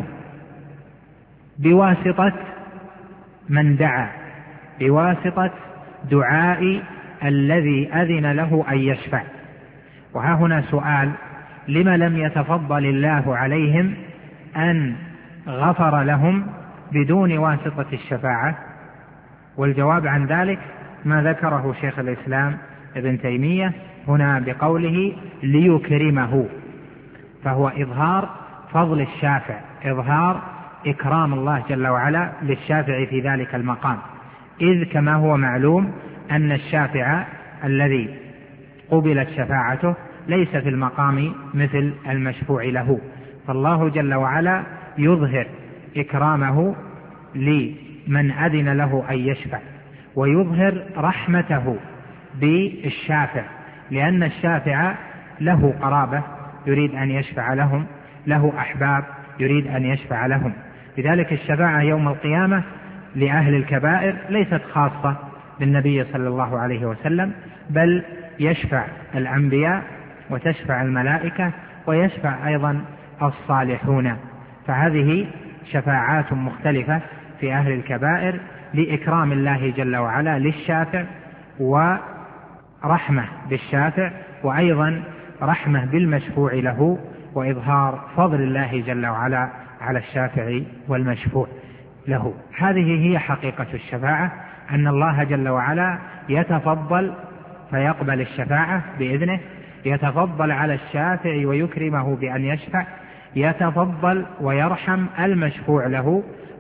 بواسطة من دعا، بواسطة دعاء الذي أذن له أن يشفع. وها هنا سؤال: لم لم يتفضل الله عليهم أن غفر لهم بدون واسطة الشفاعة؟ والجواب عن ذلك ما ذكره شيخ الإسلام ابن تيمية هنا بقوله: ليكرمه، فهو إظهار فضل الشافع، إظهار إكرام الله جل وعلا للشافع في ذلك المقام، إذ كما هو معلوم أن الشافع الذي قبلت شفاعته ليس في المقام مثل المشفوع له، فالله جل وعلا يظهر إكرامه لمن أذن له أن يشفع، ويظهر رحمته بالشافع، لأن الشافع له قرابة يريد أن يشفع لهم، له أحباب يريد أن يشفع لهم. لذلك الشفاعة يوم القيامة لأهل الكبائر ليست خاصة بالنبي صلى الله عليه وسلم، بل يشفع الأنبياء وتشفع الملائكة ويشفع أيضا الصالحون. فهذه شفاعات مختلفة في أهل الكبائر لإكرام الله جل وعلا للشافع، ورحمة بالشافع، وأيضا رحمة بالمشفوع له، وإظهار فضل الله جل وعلا على الشافع والمشفوع له. هذه هي حقيقة الشفاعة، أن الله جل وعلا يتفضل فيقبل الشفاعة بإذنه، يتفضل على الشافع ويكرمه بأن يشفع، يتفضل ويرحم المشفوع له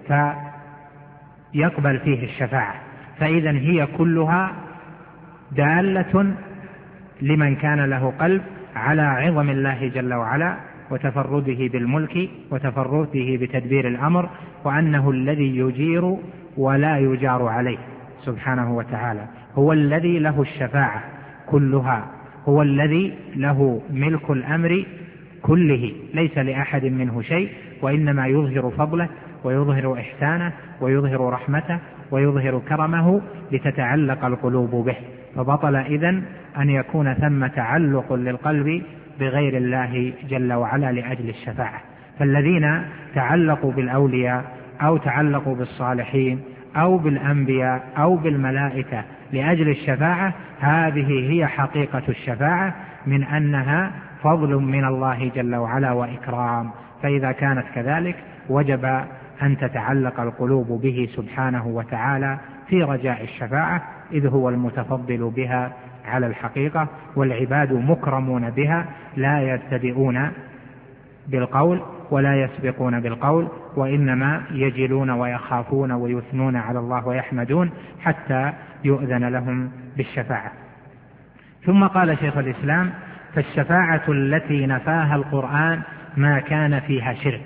فيقبل فيه الشفاعة. فإذا هي كلها دالة لمن كان له قلب على عظم الله جل وعلا وتفرده بالملك وتفرده بتدبير الأمر، وأنه الذي يجير ولا يجار عليه سبحانه وتعالى، هو الذي له الشفاعة كلها، هو الذي له ملك الأمر كله، ليس لأحد منه شيء، وإنما يظهر فضله ويظهر إحسانه ويظهر رحمته ويظهر كرمه لتتعلق القلوب به. فبطل إذن أن يكون ثم تعلق للقلب بغير الله جل وعلا لأجل الشفاعة. فالذين تعلقوا بالأولياء أو تعلقوا بالصالحين أو بالأنبياء أو بالملائكة لأجل الشفاعة، هذه هي حقيقة الشفاعة، من أنها فضل من الله جل وعلا وإكرام. فإذا كانت كذلك وجب أن تتعلق القلوب به سبحانه وتعالى في رجاء الشفاعة، إذ هو المتفضل بها على الحقيقة، والعباد مكرمون بها، لا يبتدئون بالقول ولا يسبقون بالقول، وإنما يجلون ويخافون ويثنون على الله ويحمدون حتى يؤذن لهم بالشفاعة. ثم قال شيخ الإسلام: فالشفاعة التي نفاها القرآن ما كان فيها شرك.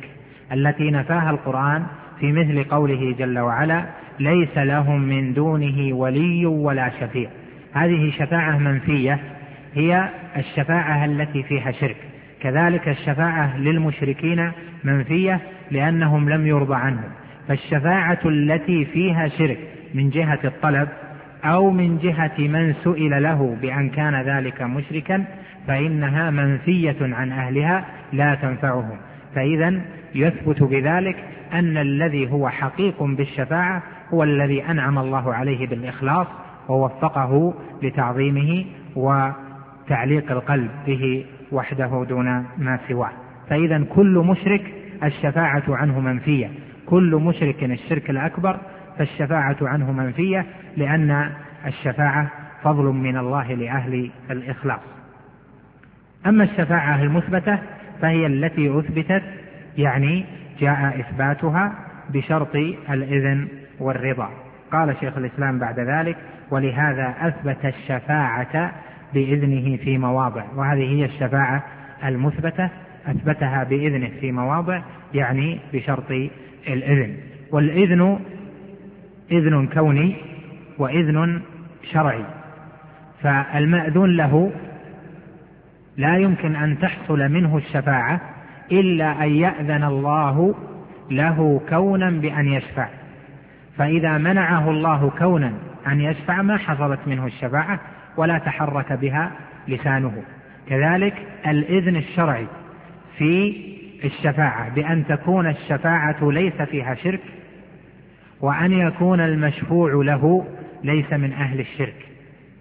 التي نفاها القرآن في مثل قوله جل وعلا ليس لهم من دونه ولي ولا شفيع. هذه شفاعة منفية، هي الشفاعة التي فيها شرك. كذلك الشفاعة للمشركين منفية لأنهم لم يرضى عنهم. فالشفاعة التي فيها شرك من جهة الطلب أو من جهة من سئل له بأن كان ذلك مشركا فإنها منفية عن أهلها لا تنفعهم. فإذا يثبت بذلك أن الذي هو حقيق بالشفاعة هو الذي أنعم الله عليه بالإخلاص ووفقه لتعظيمه وتعليق القلب به وحده دون ما سواه. فإذا كل مشرك الشفاعة عنه منفية، كل مشرك الشرك الأكبر فالشفاعة عنه منفية، لأن الشفاعة فضل من الله لأهل الإخلاص. أما الشفاعة المثبتة فهي التي أثبتت، يعني جاء إثباتها بشرط الإذن والرضا. قال شيخ الإسلام بعد ذلك ولهذا أثبت الشفاعة بإذنه في مواضع. وهذه هي الشفاعة المثبتة، أثبتها بإذنه في مواضع يعني بشرط الإذن. والإذن إذن كوني وإذن شرعي. فالمأذون له لا يمكن أن تحصل منه الشفاعة إلا أن يأذن الله له كونا بأن يشفع. فإذا منعه الله كونا أن يشفع ما حصلت منه الشفاعة ولا تحرك بها لسانه. كذلك الإذن الشرعي في الشفاعة بأن تكون الشفاعة ليس فيها شرك، وأن يكون المشفوع له ليس من أهل الشرك.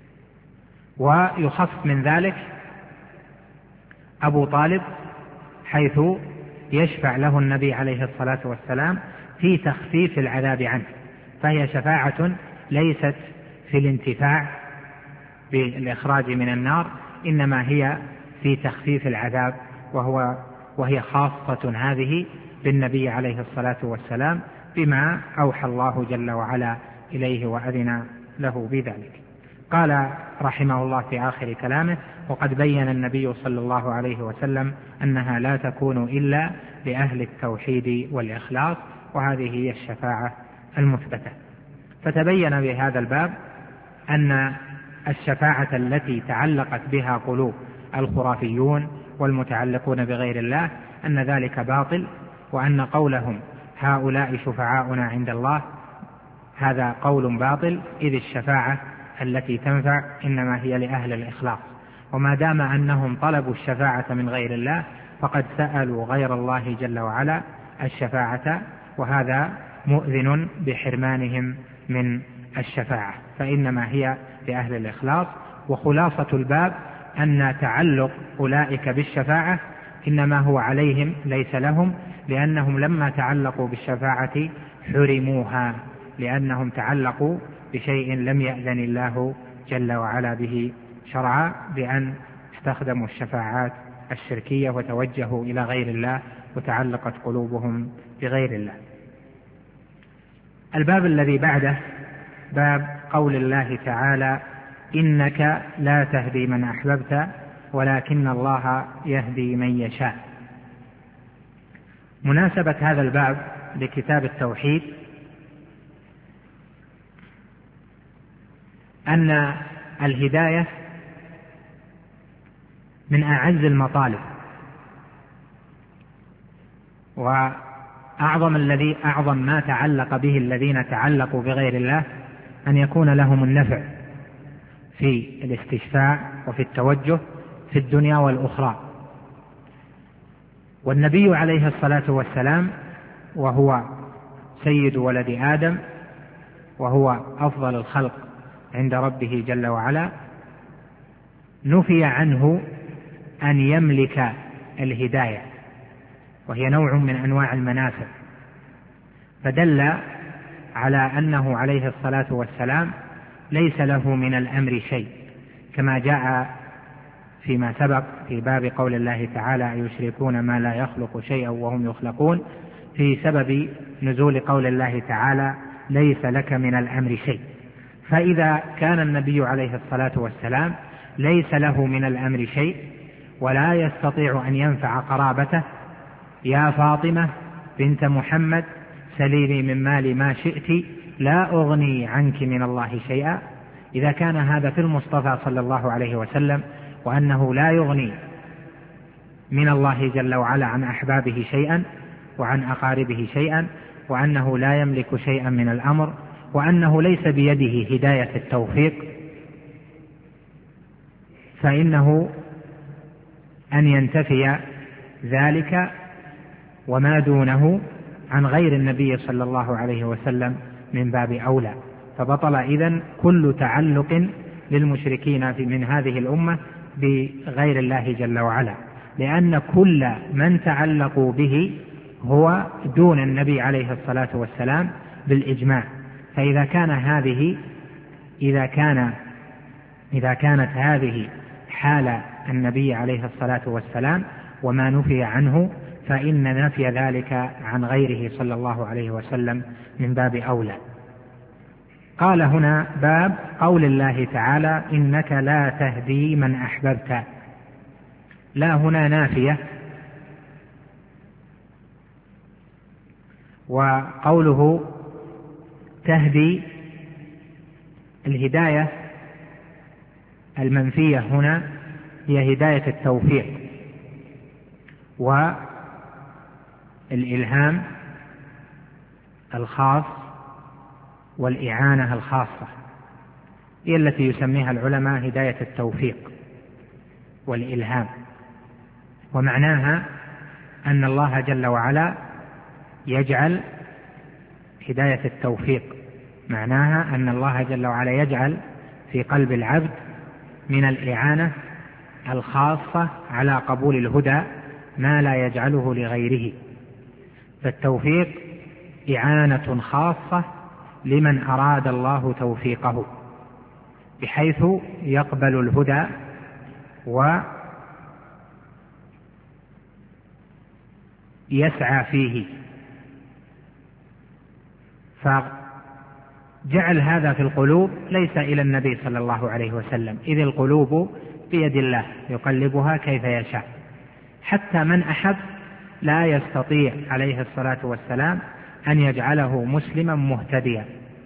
ويخص من ذلك أبو طالب حيث يشفع له النبي عليه الصلاة والسلام في تخفيف العذاب عنه، فهي شفاعة ليست في الانتفاع بالإخراج من النار، إنما هي في تخفيف العذاب، وهو وهي خاصة هذه بالنبي عليه الصلاة والسلام بما أوحى الله جل وعلا إليه وأذن له بذلك. قال رحمه الله في آخر كلامه وقد بين النبي صلى الله عليه وسلم أنها لا تكون إلا لأهل التوحيد والإخلاص، وهذه هي الشفاعة المثبتة. فتبين بهذا الباب أن الشفاعة التي تعلقت بها قلوب الخرافيون والمتعلقون بغير الله أن ذلك باطل، وأن قولهم هؤلاء شفعاؤنا عند الله هذا قول باطل، إذ الشفاعة التي تنفع إنما هي لأهل الإخلاص. وما دام أنهم طلبوا الشفاعة من غير الله فقد سألوا غير الله جل وعلا الشفاعة، وهذا مؤذن بحرمانهم من الشفاعة، فإنما هي لأهل الإخلاص. وخلاصة الباب أن تعلق أولئك بالشفاعة إنما هو عليهم ليس لهم، لأنهم لما تعلقوا بالشفاعة حرموها، لأنهم تعلقوا بشيء لم يأذن الله جل وعلا به شرعا، بأن استخدموا الشفاعات الشركية وتوجهوا إلى غير الله وتعلقت قلوبهم بغير الله. الباب الذي بعده باب قول الله تعالى إنك لا تهدي من أحببت ولكن الله يهدي من يشاء. مناسبة هذا الباب لكتاب التوحيد أن الهداية من أعز المطالب، وأعظم الذي أعظم ما تعلق به الذين تعلقوا بغير الله أن يكون لهم النفع في الاستشفاع وفي التوجه في الدنيا والأخرى. والنبي عليه الصلاة والسلام وهو سيد ولد آدم وهو أفضل الخلق عند ربه جل وعلا نفي عنه أن يملك الهداية، وهي نوع من أنواع المنافع، فدل على أنه عليه الصلاة والسلام ليس له من الأمر شيء، كما جاء فيما سبق في باب قول الله تعالى أيشركون ما لا يخلق شيئا وهم يخلقون، في سبب نزول قول الله تعالى ليس لك من الأمر شيء. فإذا كان النبي عليه الصلاة والسلام ليس له من الأمر شيء ولا يستطيع أن ينفع قرابته يا فاطمة بنت محمد سليني من مالي ما شئت لا أغني عنك من الله شيئا. إذا كان هذا في المصطفى صلى الله عليه وسلم، وأنه لا يغني من الله جل وعلا عن أحبابه شيئا وعن أقاربه شيئا، وأنه لا يملك شيئا من الأمر، وأنه ليس بيده هداية التوفيق، فإنه أن ينتفي ذلك وما دونه عن غير النبي صلى الله عليه وسلم من باب أولى. فبطل إذن كل تعلق للمشركين من هذه الأمة بغير الله جل وعلا، لأن كل من تعلقوا به هو دون النبي عليه الصلاة والسلام بالإجماع. فإذا كان هذه إذا كان إذا كانت هذه حال النبي عليه الصلاة والسلام وما نفي عنه، فإن نفي ذلك عن غيره صلى الله عليه وسلم من باب أولى. قال هنا باب قول الله تعالى إنك لا تهدي من أحببت. لا هنا نافية، وقوله تهدي الهداية المنفية هنا هي هداية التوفيق والإلهام الخاص والإعانة الخاصة، هي التي يسميها العلماء هداية التوفيق والإلهام. ومعناها أن الله جل وعلا يجعل هداية التوفيق، معناها أن الله جل وعلا يجعل في قلب العبد من الإعانة الخاصة على قبول الهدى ما لا يجعله لغيره. فالتوفيق إعانة خاصة لمن أراد الله توفيقه، بحيث يقبل الهدى ويسعى فيه. فجعل هذا في القلوب ليس إلى النبي صلى الله عليه وسلم، إذ القلوب بيد الله يقلبها كيف يشاء. حتى من أحب لا يستطيع عليه الصلاة والسلام أن يجعله مسلما مهتديا.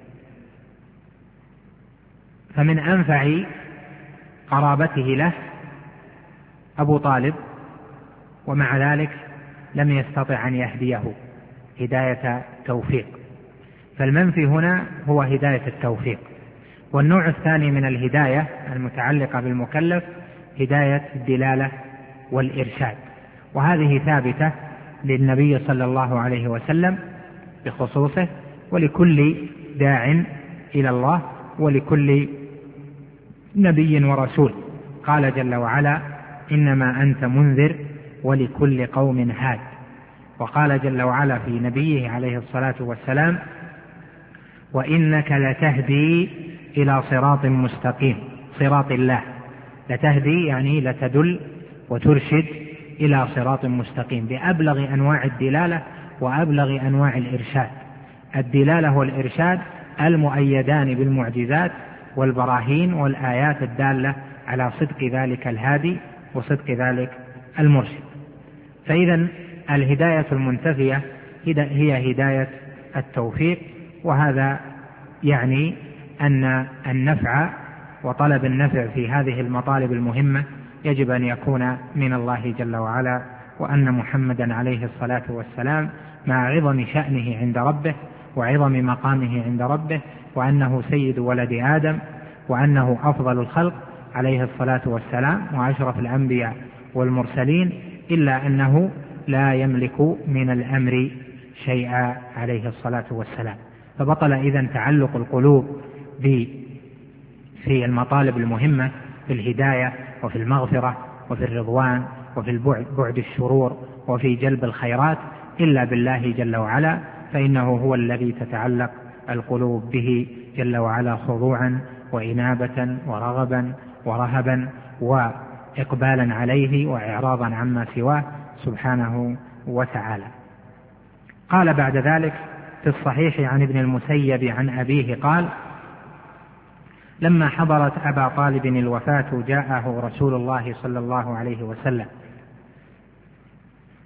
فمن أنفع قرابته له أبو طالب، ومع ذلك لم يستطع أن يهديه هداية توفيق. فالمنفي هنا هو هداية التوفيق. والنوع الثاني من الهداية المتعلقة بالمكلف هداية الدلالة والإرشاد، وهذه ثابتة للنبي صلى الله عليه وسلم بخصوصه، ولكل داع إلى الله ولكل نبي ورسول. قال جل وعلا إنما أنت منذر ولكل قوم هاد. وقال جل وعلا في نبيه عليه الصلاة والسلام وإنك لتهدي إلى صراط مستقيم، صراط الله. لتهدي يعني لتدل وترشد إلى صراط مستقيم بأبلغ أنواع الدلالة وأبلغ أنواع الإرشاد. الدلالة والإرشاد المؤيدان بالمعجزات والبراهين والآيات الدالة على صدق ذلك الهادي وصدق ذلك المرشد. فإذا الهداية المنتفية هي هداية التوفيق، وهذا يعني أن النفع وطلب النفع في هذه المطالب المهمة يجب أن يكون من الله جل وعلا، وأن محمدا عليه الصلاة والسلام مع عظم شأنه عند ربه وعظم مقامه عند ربه، وأنه سيد ولد آدم، وأنه أفضل الخلق عليه الصلاة والسلام وأشرف الأنبياء والمرسلين، إلا أنه لا يملك من الأمر شيئا عليه الصلاة والسلام. فبطل إذن تعلق القلوب في المطالب المهمة في الهداية وفي المغفرة وفي الرضوان وفي البعد بعد الشرور وفي جلب الخيرات إلا بالله جل وعلا، فإنه هو الذي تتعلق القلوب به جل وعلا خضوعا وإنابة ورغبا ورهبا وإقبالا عليه وإعراضا عما سواه سبحانه وتعالى. قال بعد ذلك في الصحيح عن ابن المسيب عن أبيه قال لما حضرت أبا طالب الوفاة جاءه رسول الله صلى الله عليه وسلم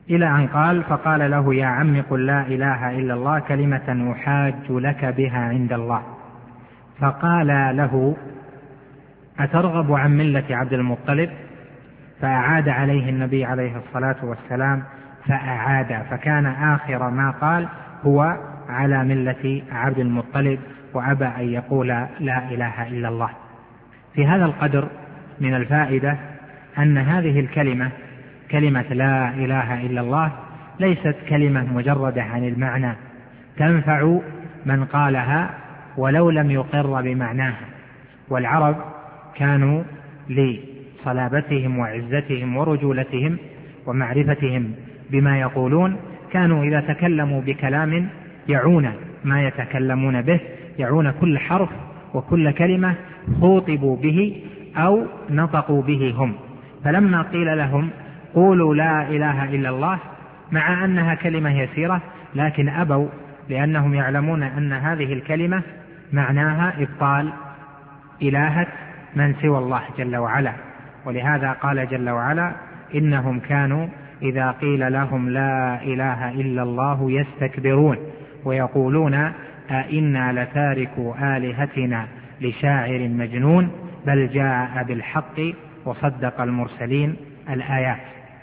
إلى أن قال: فقال له: يا عم قل لا إله إلا الله كلمة أحاج لك بها عند الله. فقال له: أترغب عن ملة عبد المطلب؟ فأعاد عليه النبي عليه الصلاة والسلام فأعاد، فكان آخر ما قال هو على ملة عبد المطلب، وأبى أن يقول لا إله إلا الله. في هذا القدر من الفائدة أن هذه الكلمة، كلمة لا إله إلا الله، ليست كلمة مجردة عن المعنى، تنفع من قالها ولو لم يقر بمعناها. والعرب كانوا لصلابتهم وعزتهم ورجولتهم ومعرفتهم بما يقولون، كانوا إذا تكلموا بكلام يعون ما يتكلمون به، يعون كل حرف وكل كلمة خوطبوا به أو نطقوا به هم. فلما قيل لهم قولوا لا إله إلا الله، مع أنها كلمة يسيرة، لكن أبوا، لأنهم يعلمون أن هذه الكلمة معناها إبطال إلهة من سوى الله جل وعلا. ولهذا قال جل وعلا: إنهم كانوا إذا قيل لهم لا إله إلا الله يستكبرون ويقولون أئنا لتاركوا آلهتنا لشاعر مجنون بل جاء بالحق وصدق المرسلين، الآيات.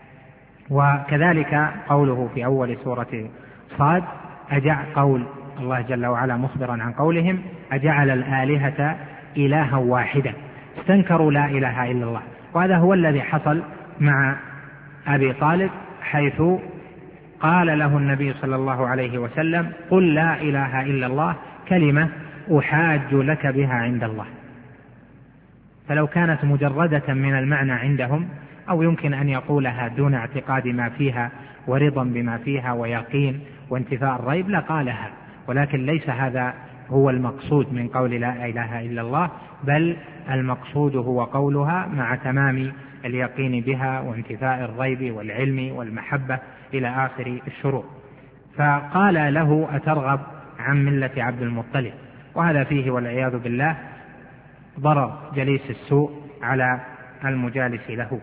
وكذلك قوله في أول سورة صاد: أجع قول الله جل وعلا مخبرا عن قولهم: أجعل الآلهة إلها واحدا، استنكروا لا إله إلا الله. وهذا هو الذي حصل مع أبي طالب، حيث قال له النبي صلى الله عليه وسلم: قل لا إله إلا الله كلمة أحاج لك بها عند الله. فلو كانت مجردة من المعنى عندهم، أو يمكن أن يقولها دون اعتقاد ما فيها ورضا بما فيها ويقين وانتفاء الريب لقالها، ولكن ليس هذا هو المقصود من قول لا إله إلا الله، بل المقصود هو قولها مع تمام اليقين بها وانتفاء الريب والعلم والمحبة إلى آخر الشروط. فقال له: أترغب عن ملة عبد المطلب؟ وهذا فيه والعياذ بالله ضرر جليس السوء على المجالس له.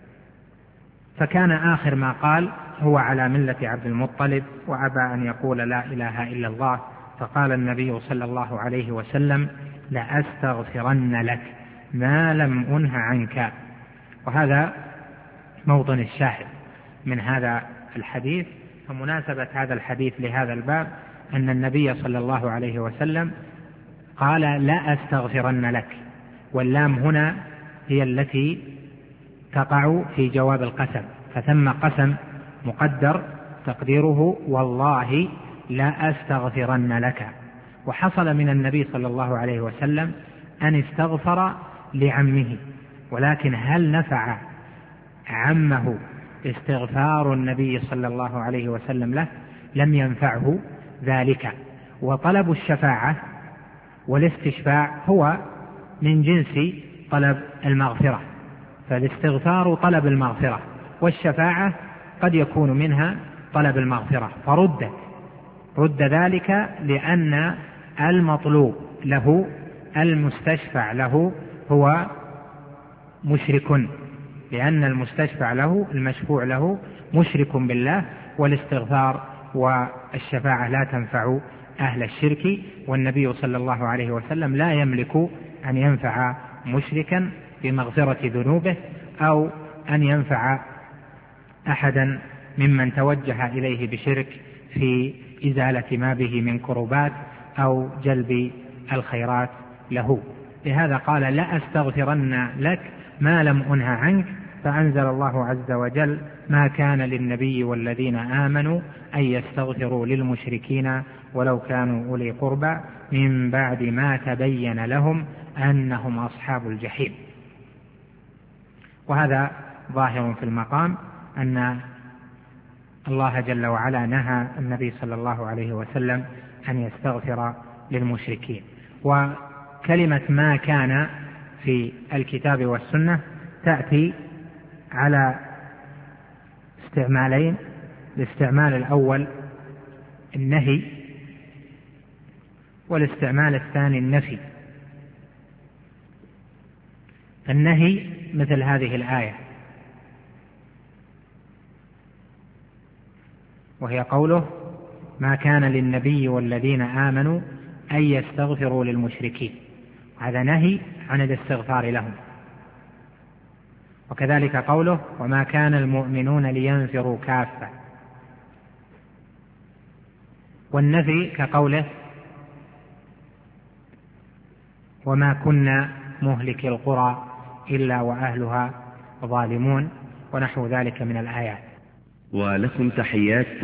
فكان آخر ما قال هو على ملة عبد المطلب، وأبى أن يقول لا إله إلا الله. فقال النبي صلى الله عليه وسلم: لأستغفرن لك ما لم أنه عنك. وهذا موطن الشاهد من هذا الحديث. فمناسبة هذا الحديث لهذا الباب أن النبي صلى الله عليه وسلم قال: لا أستغفرن لك، واللام هنا هي التي تقع في جواب القسم، فثم قسم مقدر تقديره والله لا أستغفرن لك. وحصل من النبي صلى الله عليه وسلم أن استغفر لعمه، ولكن هل نفع عمه استغفار النبي صلى الله عليه وسلم له؟ لم ينفعه ذلك. وطلب الشفاعة والاستشفاع هو من جنس طلب المغفرة، فالاستغفار طلب المغفرة، والشفاعة قد يكون منها طلب المغفرة، فرد رد ذلك لأن المطلوب له المستشفع له هو مشرك، لأن المستشفع له المشفوع له مشرك بالله، والاستغفار والشفاعة لا تنفع أهل الشرك. والنبي صلى الله عليه وسلم لا يملك أن ينفع مشركا بمغفرة ذنوبه، أو أن ينفع أحدا ممن توجه إليه بشرك في إزالة ما به من كربات أو جلب الخيرات له. لهذا قال: لا أستغفرن لك ما لم أنه عنك. فأنزل الله عز وجل: ما كان للنبي والذين آمنوا أن يستغفروا للمشركين ولو كانوا أولي قربى من بعد ما تبين لهم أنهم أصحاب الجحيم. وهذا ظاهر في المقام أن الله جل وعلا نهى النبي صلى الله عليه وسلم أن يستغفر للمشركين. وكلمة ما كان في الكتاب والسنة تأتي على استعمالين: الاستعمال الأول النهي، والاستعمال الثاني النفي. النهي مثل هذه الآية: وهي قوله ما كان للنبي والذين آمنوا أن يستغفروا للمشركين، هذا نهي عن الاستغفار لهم. وكذلك قوله وما كان المؤمنون لينفروا كافة، والنفي كقوله وما كنا مهلك القرى إلا وأهلها ظالمون، ونحو ذلك من الآيات. ولكم تحيات